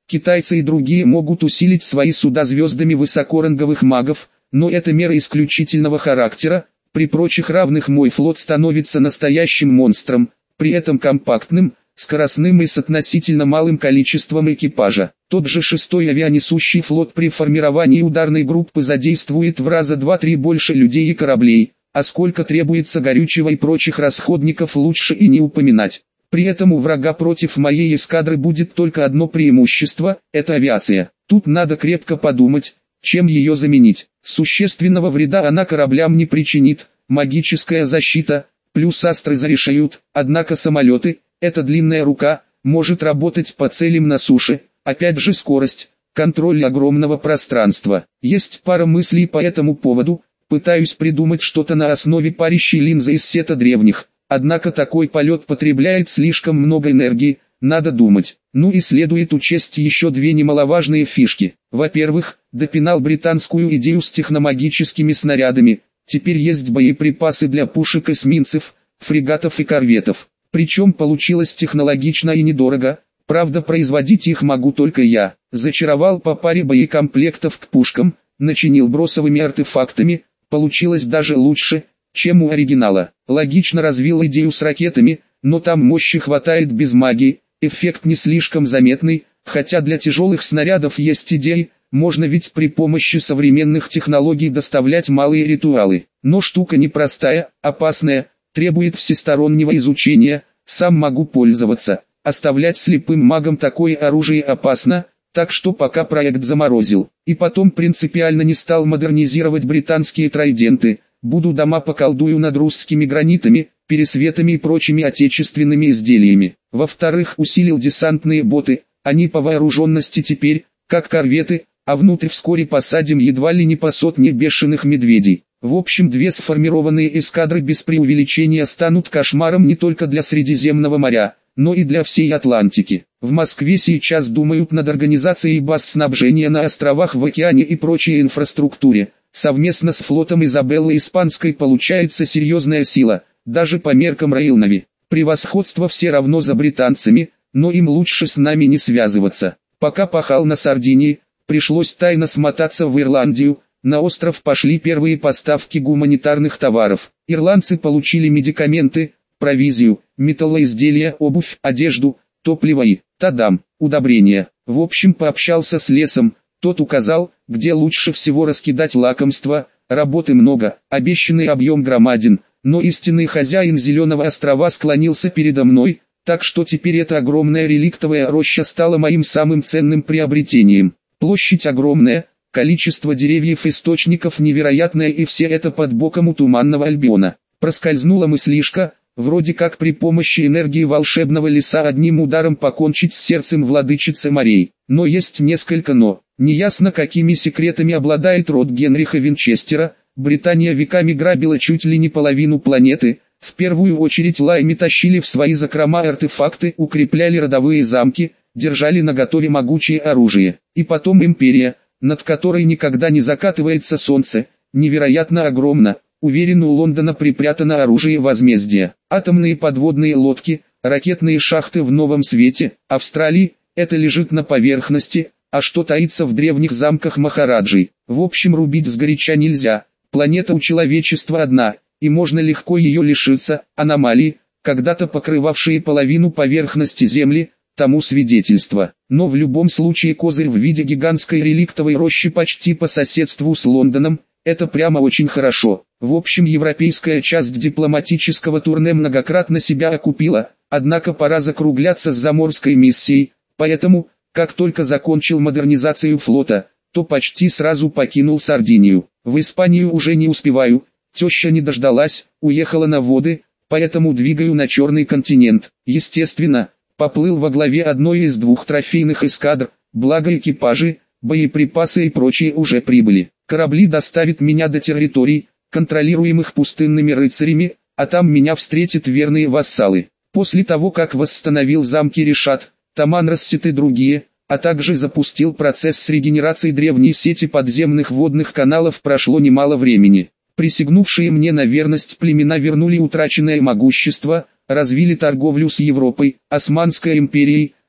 Speaker 1: Китайцы и другие могут усилить свои суда звездами высокоранговых магов, но это мера исключительного характера, при прочих равных мой флот становится настоящим монстром, при этом компактным, скоростным и с относительно малым количеством экипажа. Тот же 6-й авианесущий флот при формировании ударной группы задействует в раза 2-3 больше людей и кораблей, а сколько требуется горючего и прочих расходников лучше и не упоминать. При этом у врага против моей эскадры будет только одно преимущество – это авиация. Тут надо крепко подумать, чем ее заменить. Существенного вреда она кораблям не причинит, магическая защита, плюс астры зарешают, однако самолеты – это длинная рука, может работать по целям на суше, опять же скорость, контроль огромного пространства. Есть пара мыслей по этому поводу, пытаюсь придумать что-то на основе парящей линзы из сета древних, однако такой полет потребляет слишком много энергии, надо думать. Ну и следует учесть еще две немаловажные фишки. Во-первых, допинал британскую идею с техномагическими снарядами, теперь есть боеприпасы для пушек эсминцев, фрегатов и корветов. Причем получилось технологично и недорого, правда производить их могу только я. Зачаровал по паре боекомплектов к пушкам, начинил бросовыми артефактами, получилось даже лучше, чем у оригинала. Логично развил идею с ракетами, но там мощи хватает без магии, эффект не слишком заметный, хотя для тяжелых снарядов есть идеи, можно ведь при помощи современных технологий доставлять малые ритуалы. Но штука непростая, опасная, требует всестороннего изучения, сам могу пользоваться. Оставлять слепым магам такое оружие опасно, так что пока проект заморозил. И потом принципиально не стал модернизировать британские трайденты, буду дома поколдую над русскими гранитами, пересветами и прочими отечественными изделиями. Во-вторых, усилил десантные боты, они по вооруженности теперь, как корветы, а внутрь вскоре посадим едва ли не по сотне бешеных медведей. В общем, две сформированные эскадры без преувеличения станут кошмаром не только для Средиземного моря, но и для всей Атлантики. В Москве сейчас думают над организацией баз снабжения на островах в океане и прочей инфраструктуре. Совместно с флотом Изабеллы Испанской получается серьезная сила, даже по меркам Рейлнави. Превосходство все равно за британцами, но им лучше с нами не связываться. Пока пахал на Сардинии, пришлось тайно смотаться в Ирландию. На остров пошли первые поставки гуманитарных товаров. Ирландцы получили медикаменты, провизию, металлоизделия, обувь, одежду, топливо и, тадам, удобрения. В общем, пообщался с лесом, тот указал, где лучше всего раскидать лакомства, работы много, обещанный объем громаден, но истинный хозяин Зеленого острова склонился передо мной, так что теперь эта огромная реликтовая роща стала моим самым ценным приобретением. Площадь огромная, количество деревьев-источников невероятное, и все это под боком у Туманного Альбиона. Проскользнула мыслишка, вроде как при помощи энергии волшебного леса одним ударом покончить с сердцем владычицы морей. Но есть несколько «но». Неясно, какими секретами обладает род Генриха Винчестера. Британия веками грабила чуть ли не половину планеты. В первую очередь лайми тащили в свои закрома артефакты, укрепляли родовые замки, держали наготове могучее оружие. И потом империя, над которой никогда не закатывается солнце, невероятно огромна. Уверен, у Лондона припрятано оружие возмездия. Атомные подводные лодки, ракетные шахты в Новом Свете, Австралии, это лежит на поверхности, а что таится в древних замках Махараджей. В общем, рубить сгоряча нельзя, планета у человечества одна, и можно легко ее лишиться. Аномалии, когда-то покрывавшие половину поверхности Земли, тому свидетельство. Но в любом случае козырь в виде гигантской реликтовой рощи почти по соседству с Лондоном, это прямо очень хорошо. В общем, европейская часть дипломатического турне многократно себя окупила, однако пора закругляться с заморской миссией, поэтому, как только закончил модернизацию флота, то почти сразу покинул Сардинию. В Испанию уже не успеваю, теща не дождалась, уехала на воды, поэтому двигаю на Черный континент. Естественно, поплыл во главе одной из двух трофейных эскадр, благо экипажи, боеприпасы и прочие уже прибыли. Корабли доставят меня до территорий, контролируемых пустынными рыцарями, а там меня встретят верные вассалы. После того, как восстановил замки Решат, Таманрассет и другие, а также запустил процесс с регенерацией древней сети подземных водных каналов, прошло немало времени. Присягнувшие мне на верность племена вернули утраченное могущество, развили торговлю с Европой, Османской империей,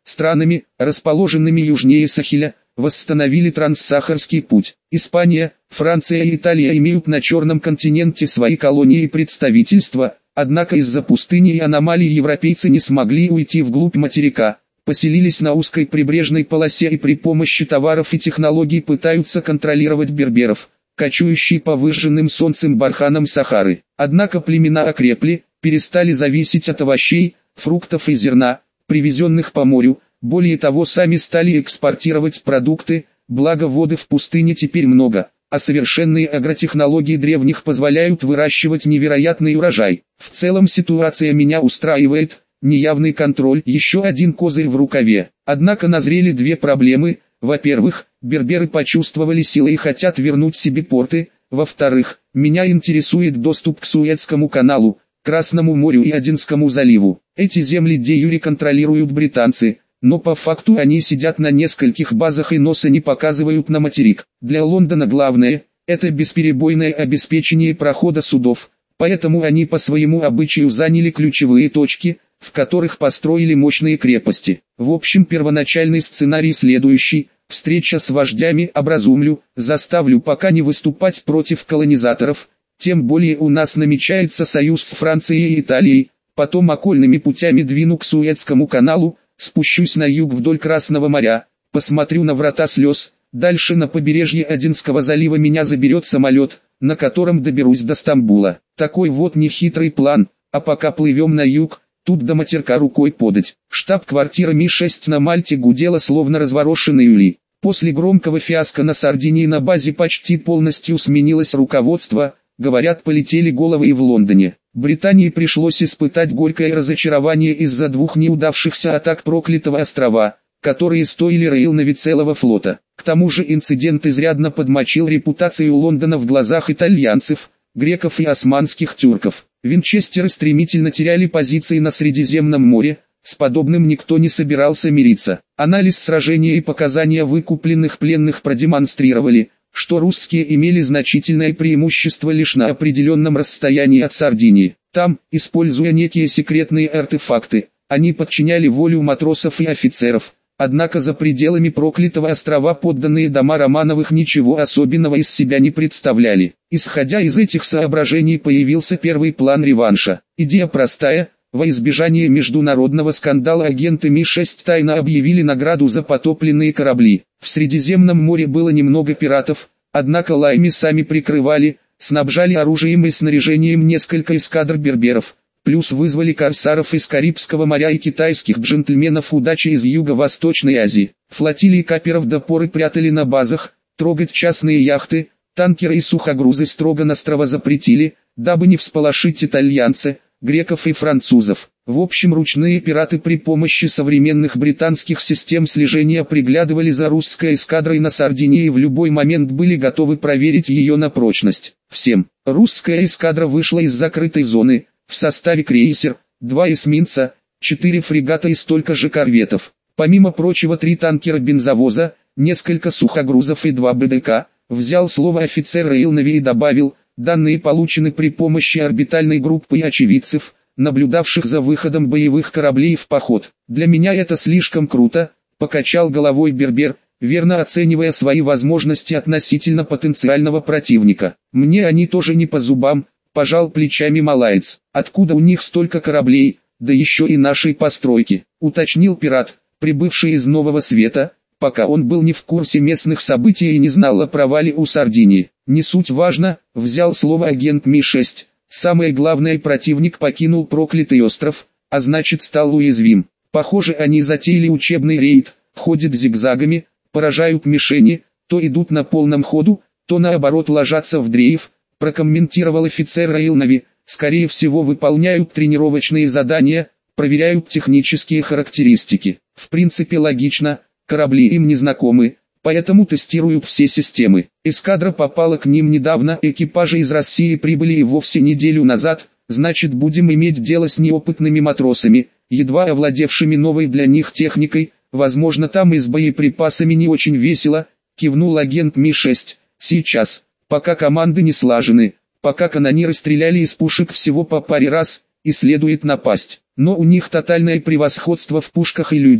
Speaker 1: странами, расположенными южнее Сахеля, восстановили транссахарский путь. Испания, Франция и Италия имеют на Черном континенте свои колонии и представительства, однако из-за пустыни и аномалий европейцы не смогли уйти вглубь материка, поселились на узкой прибрежной полосе и при помощи товаров и технологий пытаются контролировать берберов, кочующие по выжженным солнцем барханам Сахары. Однако племена окрепли, перестали зависеть от овощей, фруктов и зерна, привезенных по морю, более того сами стали экспортировать продукты, благо воды в пустыне теперь много, а совершенные агротехнологии древних позволяют выращивать невероятный урожай. В целом ситуация меня устраивает, неявный контроль, еще один козырь в рукаве. Однако назрели две проблемы: во-первых, берберы почувствовали силы и хотят вернуть себе порты, во-вторых, меня интересует доступ к Суэцкому каналу, Красному морю и Аденскому заливу. Эти земли де-юре контролируют британцы, но по факту они сидят на нескольких базах и носа не показывают на материк. Для Лондона главное – это бесперебойное обеспечение прохода судов, поэтому они по своему обычаю заняли ключевые точки, в которых построили мощные крепости. В общем, первоначальный сценарий следующий: встреча с вождями, образумлю, заставлю пока не выступать против колонизаторов, тем более у нас намечается союз с Францией и Италией, потом окольными путями двину к Суэцкому каналу, спущусь на юг вдоль Красного моря, посмотрю на врата слез, дальше на побережье Аденского залива меня заберет самолет, на котором доберусь до Стамбула. Такой вот нехитрый план, а пока плывем на юг, тут до материка рукой подать. Штаб-квартира Ми-6 на Мальте гудела словно разворошенный улей. После громкого фиаско на Сардинии на базе почти полностью сменилось руководство, говорят, полетели головы и в Лондоне. Британии пришлось испытать горькое разочарование из-за двух неудавшихся атак проклятого острова, которые стоили Рейлнави целого флота. К тому же инцидент изрядно подмочил репутацию Лондона в глазах итальянцев, греков и османских тюрков. Винчестеры стремительно теряли позиции на Средиземном море, с подобным никто не собирался мириться. Анализ сражения и показания выкупленных пленных продемонстрировали, что русские имели значительное преимущество лишь на определенном расстоянии от Сардинии. Там, используя некие секретные артефакты, они подчиняли волю матросов и офицеров, однако за пределами проклятого острова подданные дома Романовых ничего особенного из себя не представляли. Исходя из этих соображений появился первый план реванша. Идея простая: во избежание международного скандала агенты Ми-6 тайно объявили награду за потопленные корабли. В Средиземном море было немного пиратов, однако Лайми сами прикрывали, снабжали оружием и снаряжением несколько эскадр берберов, плюс вызвали корсаров из Карибского моря и китайских джентльменов удачи из Юго-Восточной Азии. Флотилии каперов до поры прятали на базах, трогать частные яхты, танкеры и сухогрузы строго-настрого запретили, дабы не всполошить итальянцев, греков и французов. В общем, ручные пираты при помощи современных британских систем слежения приглядывали за русской эскадрой на Сардинии и в любой момент были готовы проверить ее на прочность. Всем. Русская эскадра вышла из закрытой зоны, в составе крейсер, 2 эсминца, 4 фрегата и столько же корветов. Помимо прочего 3 танкера-бензовоза, несколько сухогрузов и 2 БДК. Взял слово офицер Рейлнави и добавил: данные получены при помощи орбитальной группы очевидцев, наблюдавших за выходом боевых кораблей в поход. Для меня это слишком круто, покачал головой бербер, верно оценивая свои возможности относительно потенциального противника. Мне они тоже не по зубам, пожал плечами малаец. Откуда у них столько кораблей, да еще и нашей постройки, уточнил пират, прибывший из Нового Света, пока он был не в курсе местных событий и не знал о провале у Сардинии. Не суть важно, взял слово агент Ми-6. Самое главное, противник покинул проклятый остров, а значит стал уязвим. Похоже, они затеяли учебный рейд, ходят зигзагами, поражают мишени, то идут на полном ходу, то наоборот ложатся в дрейф, прокомментировал офицер Рейлнави. Скорее всего выполняют тренировочные задания, проверяют технические характеристики. В принципе логично, корабли им не знакомы, поэтому тестируют все системы. Эскадра попала к ним недавно, экипажи из России прибыли и вовсе неделю назад, значит будем иметь дело с неопытными матросами, едва овладевшими новой для них техникой, возможно там и с боеприпасами не очень весело, кивнул агент Ми-6. Сейчас, пока команды не слажены, пока канониры стреляли из пушек всего по паре раз, и следует напасть. Но у них тотальное превосходство в пушках и людях,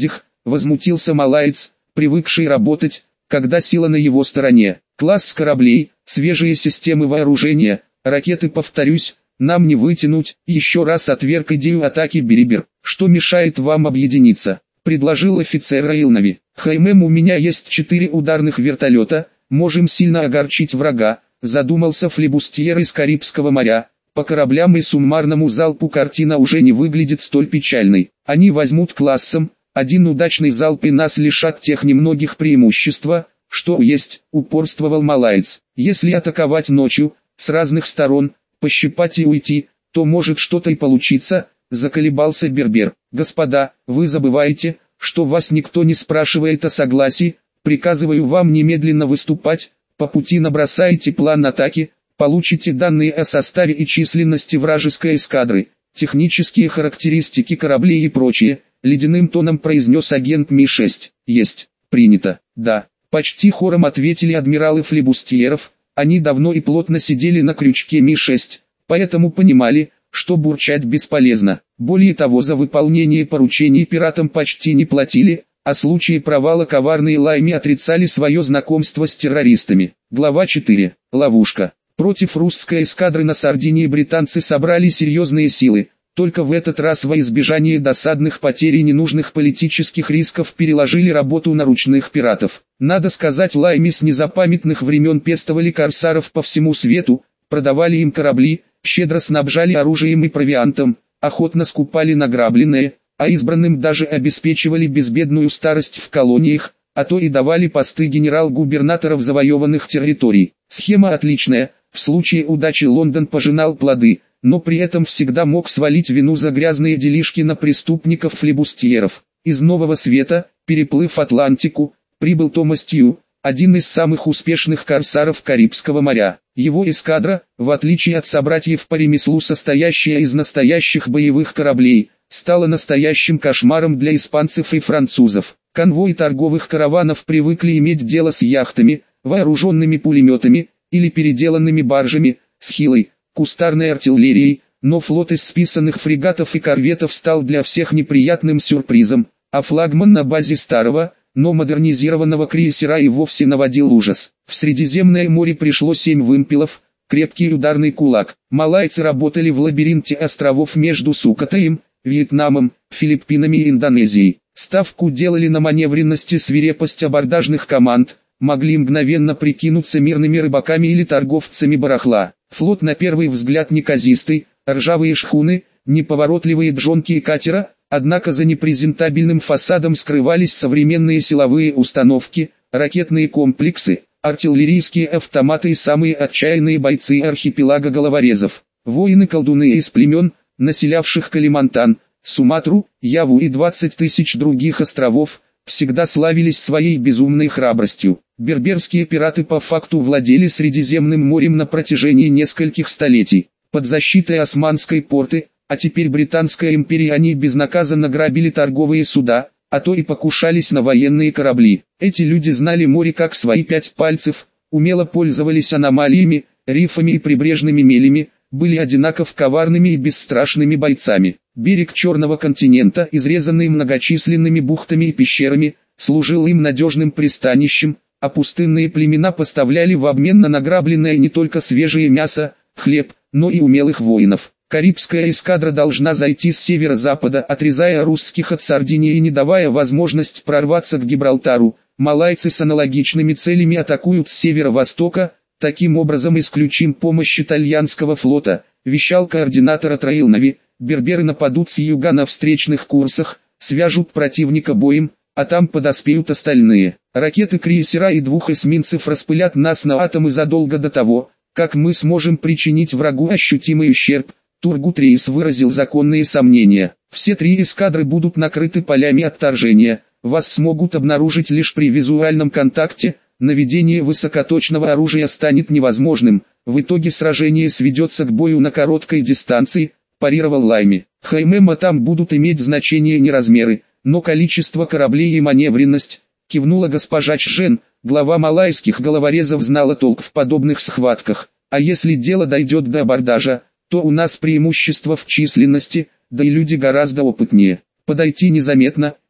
Speaker 1: возмутился малаец, привыкший работать, когда сила на его стороне. Класс кораблей, свежие системы вооружения, ракеты, повторюсь, нам не вытянуть. Еще раз отверг идею атаки Берибер. Что мешает вам объединиться? Предложил офицер Раилнави. Хаймем, у меня есть 4 ударных вертолета, можем сильно огорчить врага, задумался флибустьер из Карибского моря. По кораблям и суммарному залпу картина уже не выглядит столь печальной. Они возьмут классом, один удачный залп и нас лишат тех немногих преимущества, что есть, упорствовал малаец. Если атаковать ночью, с разных сторон, пощипать и уйти, то может что-то и получиться, заколебался Бербер. Господа, вы забываете, что вас никто не спрашивает о согласии, приказываю вам немедленно выступать, по пути набросаете план атаки, получите данные о составе и численности вражеской эскадры, технические характеристики кораблей и прочее, ледяным тоном произнес агент Ми-6. Есть, принято, да. Почти хором ответили адмиралы флибустьеров, они давно и плотно сидели на крючке Ми-6, поэтому понимали, что бурчать бесполезно. Более того, за выполнение поручений пиратам почти не платили, а в случае провала коварные Лайми отрицали свое знакомство с террористами. Глава 4. Ловушка. Против русской эскадры на Сардинии британцы собрали серьезные силы. Только в этот раз во избежание досадных потерь и ненужных политических рисков переложили работу на ручных пиратов. Надо сказать, Лайми с незапамятных времен пестовали корсаров по всему свету, продавали им корабли, щедро снабжали оружием и провиантом, охотно скупали награбленное, а избранным даже обеспечивали безбедную старость в колониях, а то и давали посты генерал-губернаторов завоеванных территорий. Схема отличная, в случае удачи Лондон пожинал плоды, но при этом всегда мог свалить вину за грязные делишки на преступников-флибустьеров. Из Нового Света, переплыв Атлантику, прибыл Томас Тью, один из самых успешных корсаров Карибского моря. Его эскадра, в отличие от собратьев по ремеслу, состоящая из настоящих боевых кораблей, стала настоящим кошмаром для испанцев и французов. Конвой торговых караванов привыкли иметь дело с яхтами, вооруженными пулеметами, или переделанными баржами, с хилой, кустарной артиллерией, но флот из списанных фрегатов и корветов стал для всех неприятным сюрпризом, а флагман на базе старого, но модернизированного крейсера и вовсе наводил ужас. В Средиземное море пришло 7 вымпелов, крепкий ударный кулак. Малайцы работали в лабиринте островов между Сукотаем, Вьетнамом, Филиппинами и Индонезией. Ставку делали на маневренность и свирепость абордажных команд, могли мгновенно прикинуться мирными рыбаками или торговцами барахла. Флот на первый взгляд неказистый, ржавые шхуны, неповоротливые джонки и катера, однако за непрезентабельным фасадом скрывались современные силовые установки, ракетные комплексы, артиллерийские автоматы и самые отчаянные бойцы архипелага головорезов. Воины-колдуны из племен, населявших Калимантан, Суматру, Яву и 20 тысяч других островов, всегда славились своей безумной храбростью. Берберские пираты по факту владели Средиземным морем на протяжении нескольких столетий. Под защитой Османской порты, а теперь Британской империи, они безнаказанно грабили торговые суда, а то и покушались на военные корабли. Эти люди знали море как свои 5 пальцев, умело пользовались аномалиями, рифами и прибрежными мелями, были одинаково коварными и бесстрашными бойцами. Берег Черного континента, изрезанный многочисленными бухтами и пещерами, служил им надежным пристанищем, а пустынные племена поставляли в обмен на награбленное не только свежее мясо, хлеб, но и умелых воинов. Карибская эскадра должна зайти с северо-запада, отрезая русских от Сардинии и не давая возможность прорваться к Гибралтару. Малайцы с аналогичными целями атакуют с северо-востока, таким образом исключим помощь итальянского флота, вещал координатор от Раилнави. Берберы нападут с юга на встречных курсах, свяжут противника боем, а там подоспеют остальные. Ракеты крейсера и 2 эсминцев распылят нас на атомы задолго до того, как мы сможем причинить врагу ощутимый ущерб. Тургут Рейс выразил законные сомнения. Все 3 эскадры будут накрыты полями отторжения, вас смогут обнаружить лишь при визуальном контакте, наведение высокоточного оружия станет невозможным, в итоге сражение сведется к бою на короткой дистанции, парировал Лайми. Хаймема, там будут иметь значение не размеры, но количество кораблей и маневренность, кивнула госпожа Чжен. Глава малайских головорезов знала толк в подобных схватках, а если дело дойдет до абордажа, то у нас преимущество в численности, да и люди гораздо опытнее. Подойти незаметно,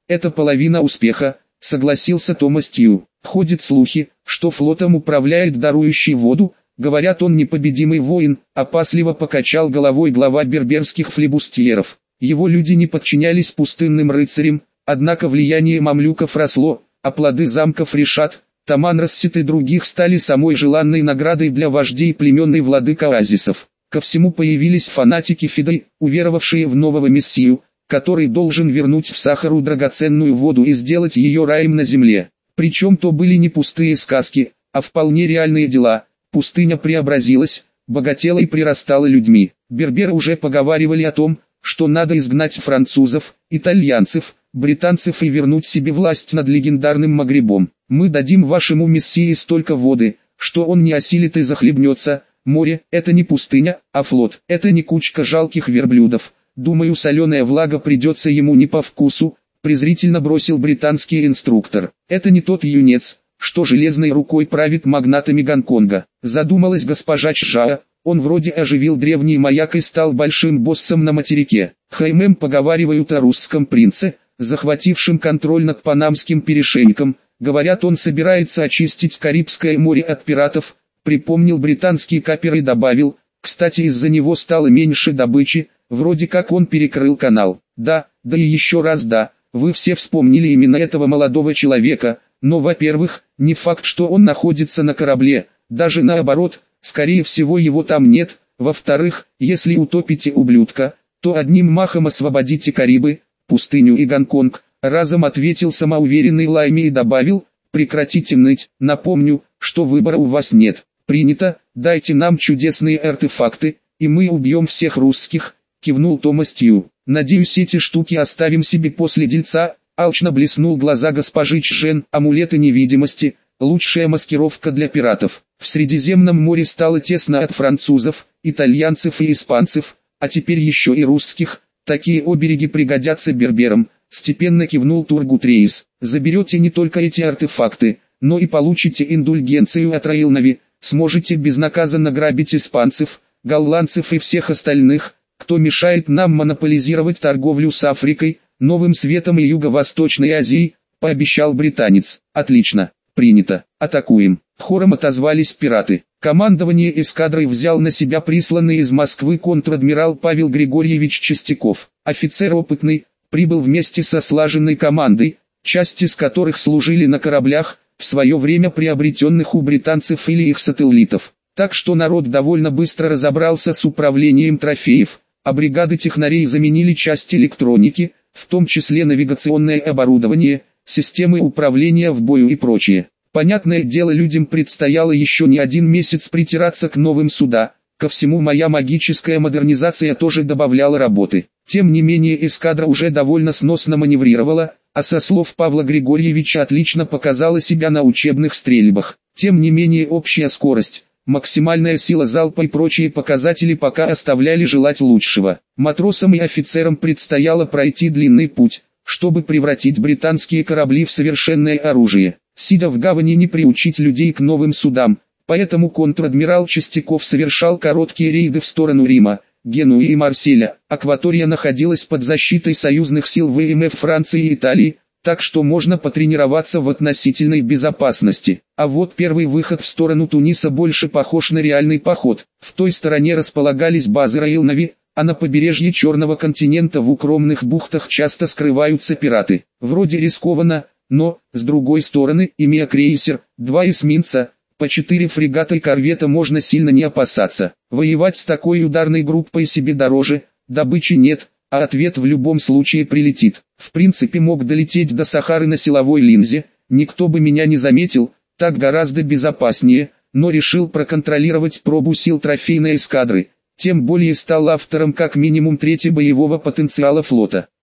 Speaker 1: Это половина успеха, согласился Томас Тью. Ходят слухи, что флотом управляет дарующий воду, говорят, он непобедимый воин, опасливо покачал головой глава берберских флибустьеров. Его люди не подчинялись пустынным рыцарям, однако влияние мамлюков росло, а плоды замков Решат, Таманрассит и других стали самой желанной наградой для вождей племен и владык оазисов. Ко всему появились фанатики Фидой, уверовавшие в нового мессию, который должен вернуть в Сахару драгоценную воду и сделать ее раем на земле. Причем то были не пустые сказки, а вполне реальные дела. Пустыня преобразилась, богатела и прирастала людьми. Берберы уже поговаривали о том, что надо изгнать французов, итальянцев, британцев и вернуть себе власть над легендарным Магребом. Мы дадим вашему мессии столько воды, что он не осилит и захлебнется. Море – это не пустыня, а флот. Это не кучка жалких верблюдов. Думаю, соленая влага придется ему не по вкусу, презрительно бросил британский инструктор. Это не тот юнец, что железной рукой правит магнатами Гонконга. Задумалась госпожа Чжао. Он вроде оживил древний маяк и стал большим боссом на материке. Хаймем поговаривают о русском принце, захватившем контроль над Панамским перешейком. Говорят, он собирается очистить Карибское море от пиратов. Припомнил британский капер и добавил, кстати, из-за него стало меньше добычи, вроде как он перекрыл канал. Да и еще раз да, вы все вспомнили именно этого молодого человека, но, во-первых, не факт, что он находится на корабле, даже наоборот, скорее всего его там нет. Во-вторых, если утопите ублюдка, то одним махом освободите Карибы, пустыню и Гонконг, разом ответил самоуверенный Лайми и добавил, прекратите ныть, напомню, что выбора у вас нет. Принято, дайте нам чудесные артефакты, и мы убьем всех русских, кивнул Томас Тью. Надеюсь, эти штуки оставим себе после дельца. Алчно блеснул глаза госпожи Чжен. Амулеты невидимости, лучшая маскировка для пиратов. В Средиземном море стало тесно от французов, итальянцев и испанцев, а теперь еще и русских. Такие обереги пригодятся берберам, степенно кивнул Тургут-Рейс. Заберете не только эти артефакты, но и получите индульгенцию от Раилнави. Сможете безнаказанно грабить испанцев, голландцев и всех остальных, кто мешает нам монополизировать торговлю с Африкой, Новым Светом и Юго-Восточной Азией, пообещал британец. Отлично, принято, атакуем. Хором отозвались пираты. Командование эскадрой взял на себя присланный из Москвы контр-адмирал Павел Григорьевич Чистяков. Офицер опытный, прибыл вместе со слаженной командой, части из которых служили на кораблях, в свое время приобретенных у британцев или их сателлитов. Так что народ довольно быстро разобрался с управлением трофеев, а бригады технарей заменили часть электроники, в том числе навигационное оборудование, системы управления в бою и прочее. Понятное дело, людям предстояло еще не один месяц притираться к новым судам. Ко всему, моя магическая модернизация тоже добавляла работы. Тем не менее, эскадра уже довольно сносно маневрировала, а со слов Павла Григорьевича отлично показала себя на учебных стрельбах. Тем не менее, общая скорость, максимальная сила залпа и прочие показатели пока оставляли желать лучшего. Матросам и офицерам предстояло пройти длинный путь, чтобы превратить британские корабли в совершенное оружие. Сидя в гавани, не приучить людей к новым судам, поэтому контр-адмирал Чистяков совершал короткие рейды в сторону Рима, Генуи и Марселя. Акватория находилась под защитой союзных сил ВМФ Франции и Италии, так что можно потренироваться в относительной безопасности. А вот первый выход в сторону Туниса больше похож на реальный поход. В той стороне располагались базы Раилнави, а на побережье Черного континента в укромных бухтах часто скрываются пираты. Вроде рискованно, но, с другой стороны, имея крейсер, 2 эсминца, по 4 фрегата и корвета, можно сильно не опасаться. Воевать с такой ударной группой себе дороже, добычи нет, а ответ в любом случае прилетит. В принципе, мог долететь до Сахары на силовой линзе, никто бы меня не заметил, так гораздо безопаснее, но решил проконтролировать пробу сил трофейной эскадры, тем более стал автором как минимум 3 боевого потенциала флота.